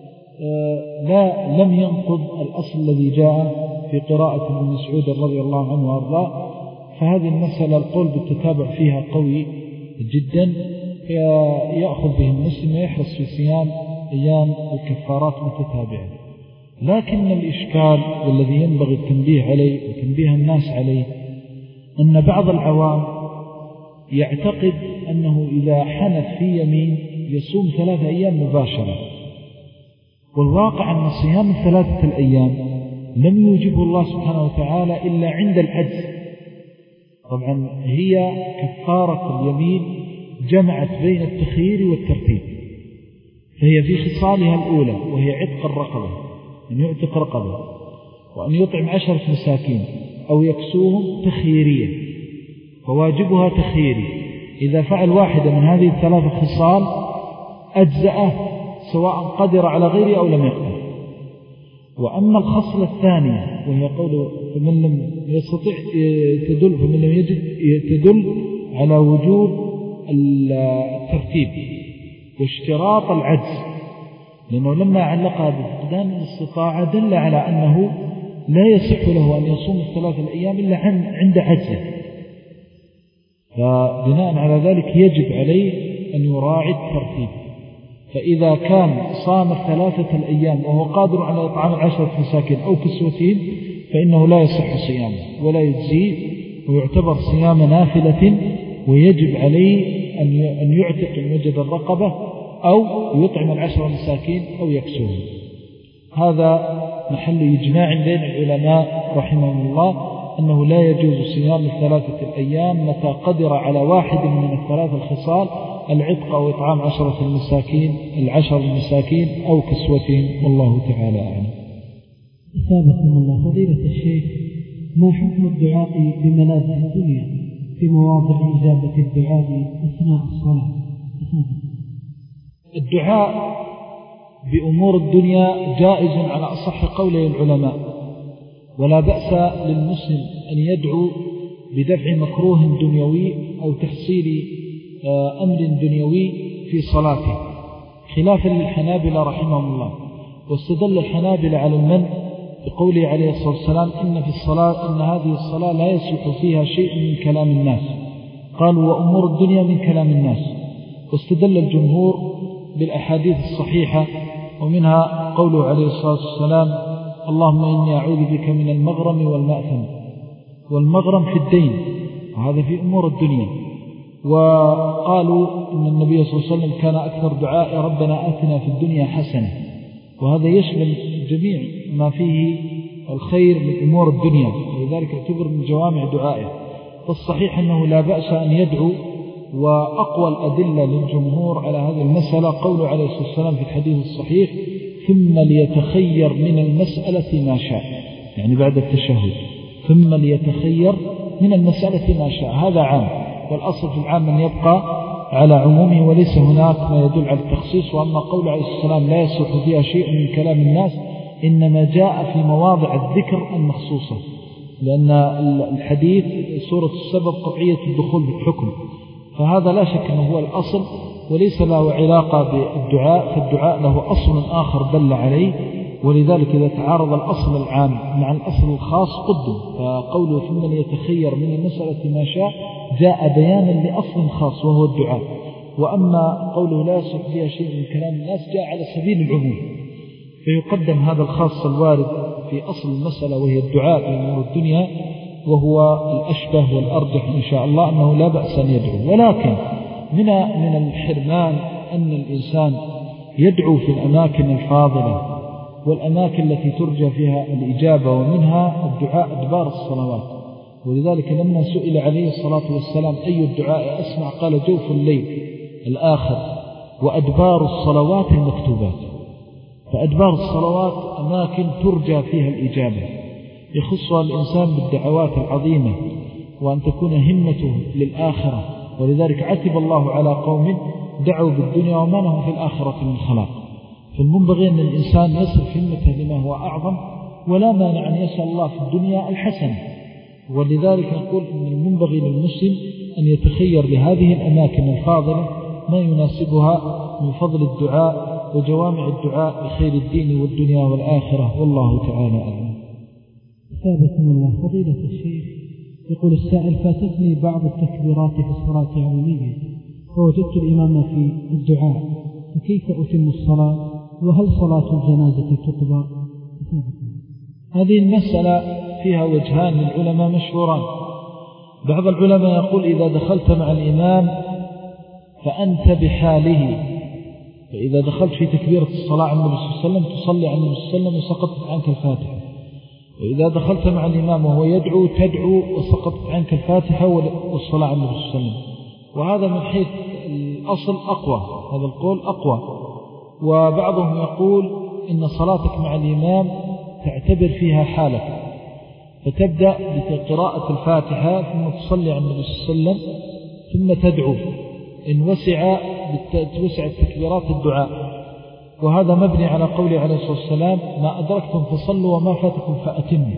لا لم ينقض الأصل الذي جاء في قراءة ابن مسعود رضي الله عنه وأرضاه. فهذه المسألة القول بالتتابع فيها قوي جدا، يأخذ به المسلم ويحرص في صيام أيام الكفارات متتابعة. لكن الإشكال والذي ينبغي التنبيه عليه وتنبيه الناس عليه أن بعض العوام يعتقد أنه إذا حنث في يمين يصوم ثلاثة أيام مباشرة، والواقع أن صيام ثلاثة الأيام لم يوجبه الله سبحانه وتعالى إلا عند العجز. طبعا هي كفارة اليمين جمعت بين التخيير والترتيب، فهي في خصالها الأولى وهي عتق الرقبة، أن يعتق رقبة، وأن يطعم عشرة مساكين أو يكسوهم تخييرية، فواجبها تخييري. إذا فعل واحدة من هذه الثلاث خصال أجزأه سواء قدر على غيره أو لم يقدر. وأما الخصلة الثانية وهي قوله فمن لم يستطع تدل فمن لم يجد تدل على وجوب الترتيب واشتراط العجز، لأنه لما علقها بفقدان الاستطاعة دل على أنه لا يصح له أن يصوم الثلاثة الأيام إلا عند عجزه. فبناء على ذلك يجب عليه أن يراعي الترتيب. فإذا كان صام الثلاثة الأيام وهو قادر على إطعام عشرة مساكين أو كسوتين فإنه لا يصح صيامه ولا يجزيه، ويعتبر صيام نافلة، ويجب عليه أن يعتق إن وجد الرقبة أو يطعم العشرة مساكين أو يكسوهم. هذا محل إجماع بين العلماء رحمهم الله أنه لا يجوز صيام الثلاثة الأيام متى قدر على واحد من الثلاث الخصال، العتق أو إطعام عشرة المساكين العشر المساكين أو كسوتهم، والله تعالى أعلم. أثابكم الله فضيلة الشيخ، ما حكم الدعاء بملاذ الدنيا في مواضع إجابة الدعاء أثناء الصلاة؟ الدعاء بأمور الدنيا جائز على أصح قولي العلماء، ولا بأس للمسلم أن يدعو بدفع مكروه دنيوي أو تحصيل أمر دنيوي في صلاته، خلافا للحنابلة رحمهم الله. واستدل الحنابلة على المنع بقوله عليه الصلاة والسلام إن في الصلاة إن هذه الصلاة لا يصلح فيها شيء من كلام الناس، قالوا وأمور الدنيا من كلام الناس. واستدل الجمهور بالأحاديث الصحيحة، ومنها قوله عليه الصلاة والسلام اللهم إني أعوذ بك من المغرم والمأثم، والمغرم في الدين، وهذا في أمور الدنيا. وقالوا إن النبي صلى الله عليه وسلم كان أكثر دعاء ربنا آتنا في الدنيا حسنة، وهذا يشمل جميع ما فيه الخير من أمور الدنيا، ولذلك اعتبر من جوامع دعائه. فالصحيح أنه لا بأس أن يدعو وأقوى الأدلة للجمهور على هذه المسألة قوله عليه الصلاة والسلام في الحديث الصحيح: ثم ليتخير من المسألة ما شاء، يعني بعد التشهد ثم ليتخير من المسألة ما شاء. هذا عام، والأصل في العام أن يبقى على عمومه وليس هناك ما يدل على التخصيص. وأما قول عليه الصلاة والسلام لا يصح فيها شيء من كلام الناس، إنما جاء في مواضع الذكر المخصوصة، لأن الحديث سورة السبب قطعية الدخول بالحكم، فهذا لا شك أنه هو الأصل وليس له علاقة بالدعاء، فالدعاء له أصل آخر دل عليه، ولذلك إذا تعارض الأصل العام مع الأصل الخاص قدم. فقوله ثم ليتخير من المسألة ما شاء جاء بيانا لأصل خاص وهو الدعاء. وأما قوله لا يصح فيها شيء من كلام الناس جاء على سبيل العموم، فيقدم هذا الخاص الوارد في أصل المسألة وهي الدعاء في أمور الدنيا، وهو الأشبه والأرجح إن شاء الله أنه لا بأس أن يدعو. ولكن من من الحرمان أن الإنسان يدعو في الأماكن الفاضلة والأماكن التي ترجى فيها الإجابة، ومنها الدعاء أدبار الصلوات. ولذلك لما سئل عليه الصلاة والسلام أي الدعاء أسمع قال جوف الليل الآخر وأدبار الصلوات المكتوبات. فأدبار الصلوات أماكن ترجى فيها الإجابة، يخصها الإنسان بالدعوات العظيمة، وأن تكون همته للآخرة. ولذلك عتب الله على قوم دعوا بالدنيا وما لهم في الآخرة من خلاق. فالمنبغي أن الإنسان يصرف همته لما هو أعظم، ولا مانع أن يسأل الله في الدنيا الحسن. ولذلك نقول أن المنبغي للمسلم أن يتخير لهذه الأماكن الفاضلة ما يناسبها من فضل الدعاء وجوامع الدعاء بخير الدين والدنيا والآخرة، والله تعالى أعلم. ثابت من الله. فضيلة الشيخ، يقول السائل: فاتتني بعض التكبيرات في الصلاة العمومية فوجدت الإمام في الدعاء، فكيف أتم الصلاة؟ وهل صلاة الجنازة تقضى؟ هذه المسألة فيها وجهان للعلماء مشهوران. بعض العلماء يقول إذا دخلت مع الإمام فأنت بحاله، فإذا دخلت في تكبيرة الصلاة على النبي صلى الله عليه وسلم تصلي على النبي صلى الله عليه وسلم وسقطت عنك الفاتحة، وإذا دخلت مع الإمام وهو يدعو تدعو وسقطت عنك الفاتحة والصلاة على النبي صلى الله عليه وسلم. وهذا من حيث الأصل أقوى، هذا القول أقوى. وبعضهم يقول إن صلاتك مع الإمام تعتبر فيها حالك، فتبدأ بقراءة الفاتحة ثم تصلي على النبي صلى الله عليه وسلم ثم تدعو، إن وسع توسع التكبيرات الدعاء. وهذا مبني على قوله عليه الصلاة والسلام: ما أدركتم فصلوا وما فاتكم فأتموا.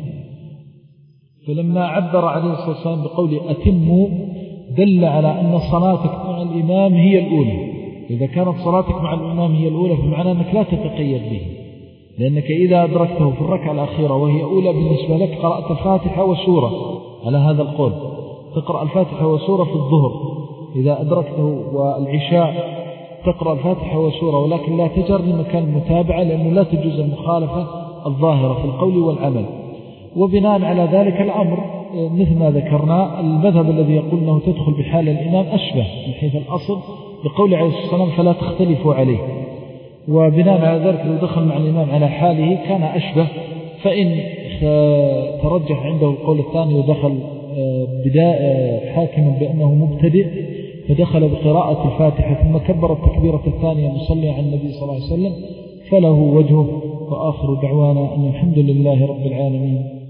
فلما عبر عليه الصلاة والسلام بقوله أتموا دل على أن صلاتك مع الإمام هي الأولى. إذا كانت صلاتك مع الإمام هي الأولى فمعنى أنك لا تتقيد به، لأنك إذا أدركته في الركعة الأخيرة وهي أولى بالنسبة لك قرأت الفاتحة وسورة. على هذا القول تقرأ الفاتحة وسورة في الظهر، إذا أدركته والعشاء تقرأ الفاتحة وسورة، ولكن لا تجر لمكان المتابعة، لأنه لا تجوز المخالفة الظاهرة في القول والعمل. وبناء على ذلك الأمر مثل ما ذكرنا، المذهب الذي يقول أنه تدخل بحال الإمام أشبه من حيث الأصل بقول عليه الصلاة والسلام فلا تختلفوا عليه. وبناء على ذلك لو دخل مع الإمام على حاله كان أشبه. فإن ترجح عنده القول الثاني ودخل بداية حاكما بأنه مبتدئ فدخل بقراءة الفاتحة ثم كبر التكبيرة الثانية مصلي على النبي صلى الله عليه وسلم فله وجهه. وآخر دعوانا أن الحمد لله رب العالمين.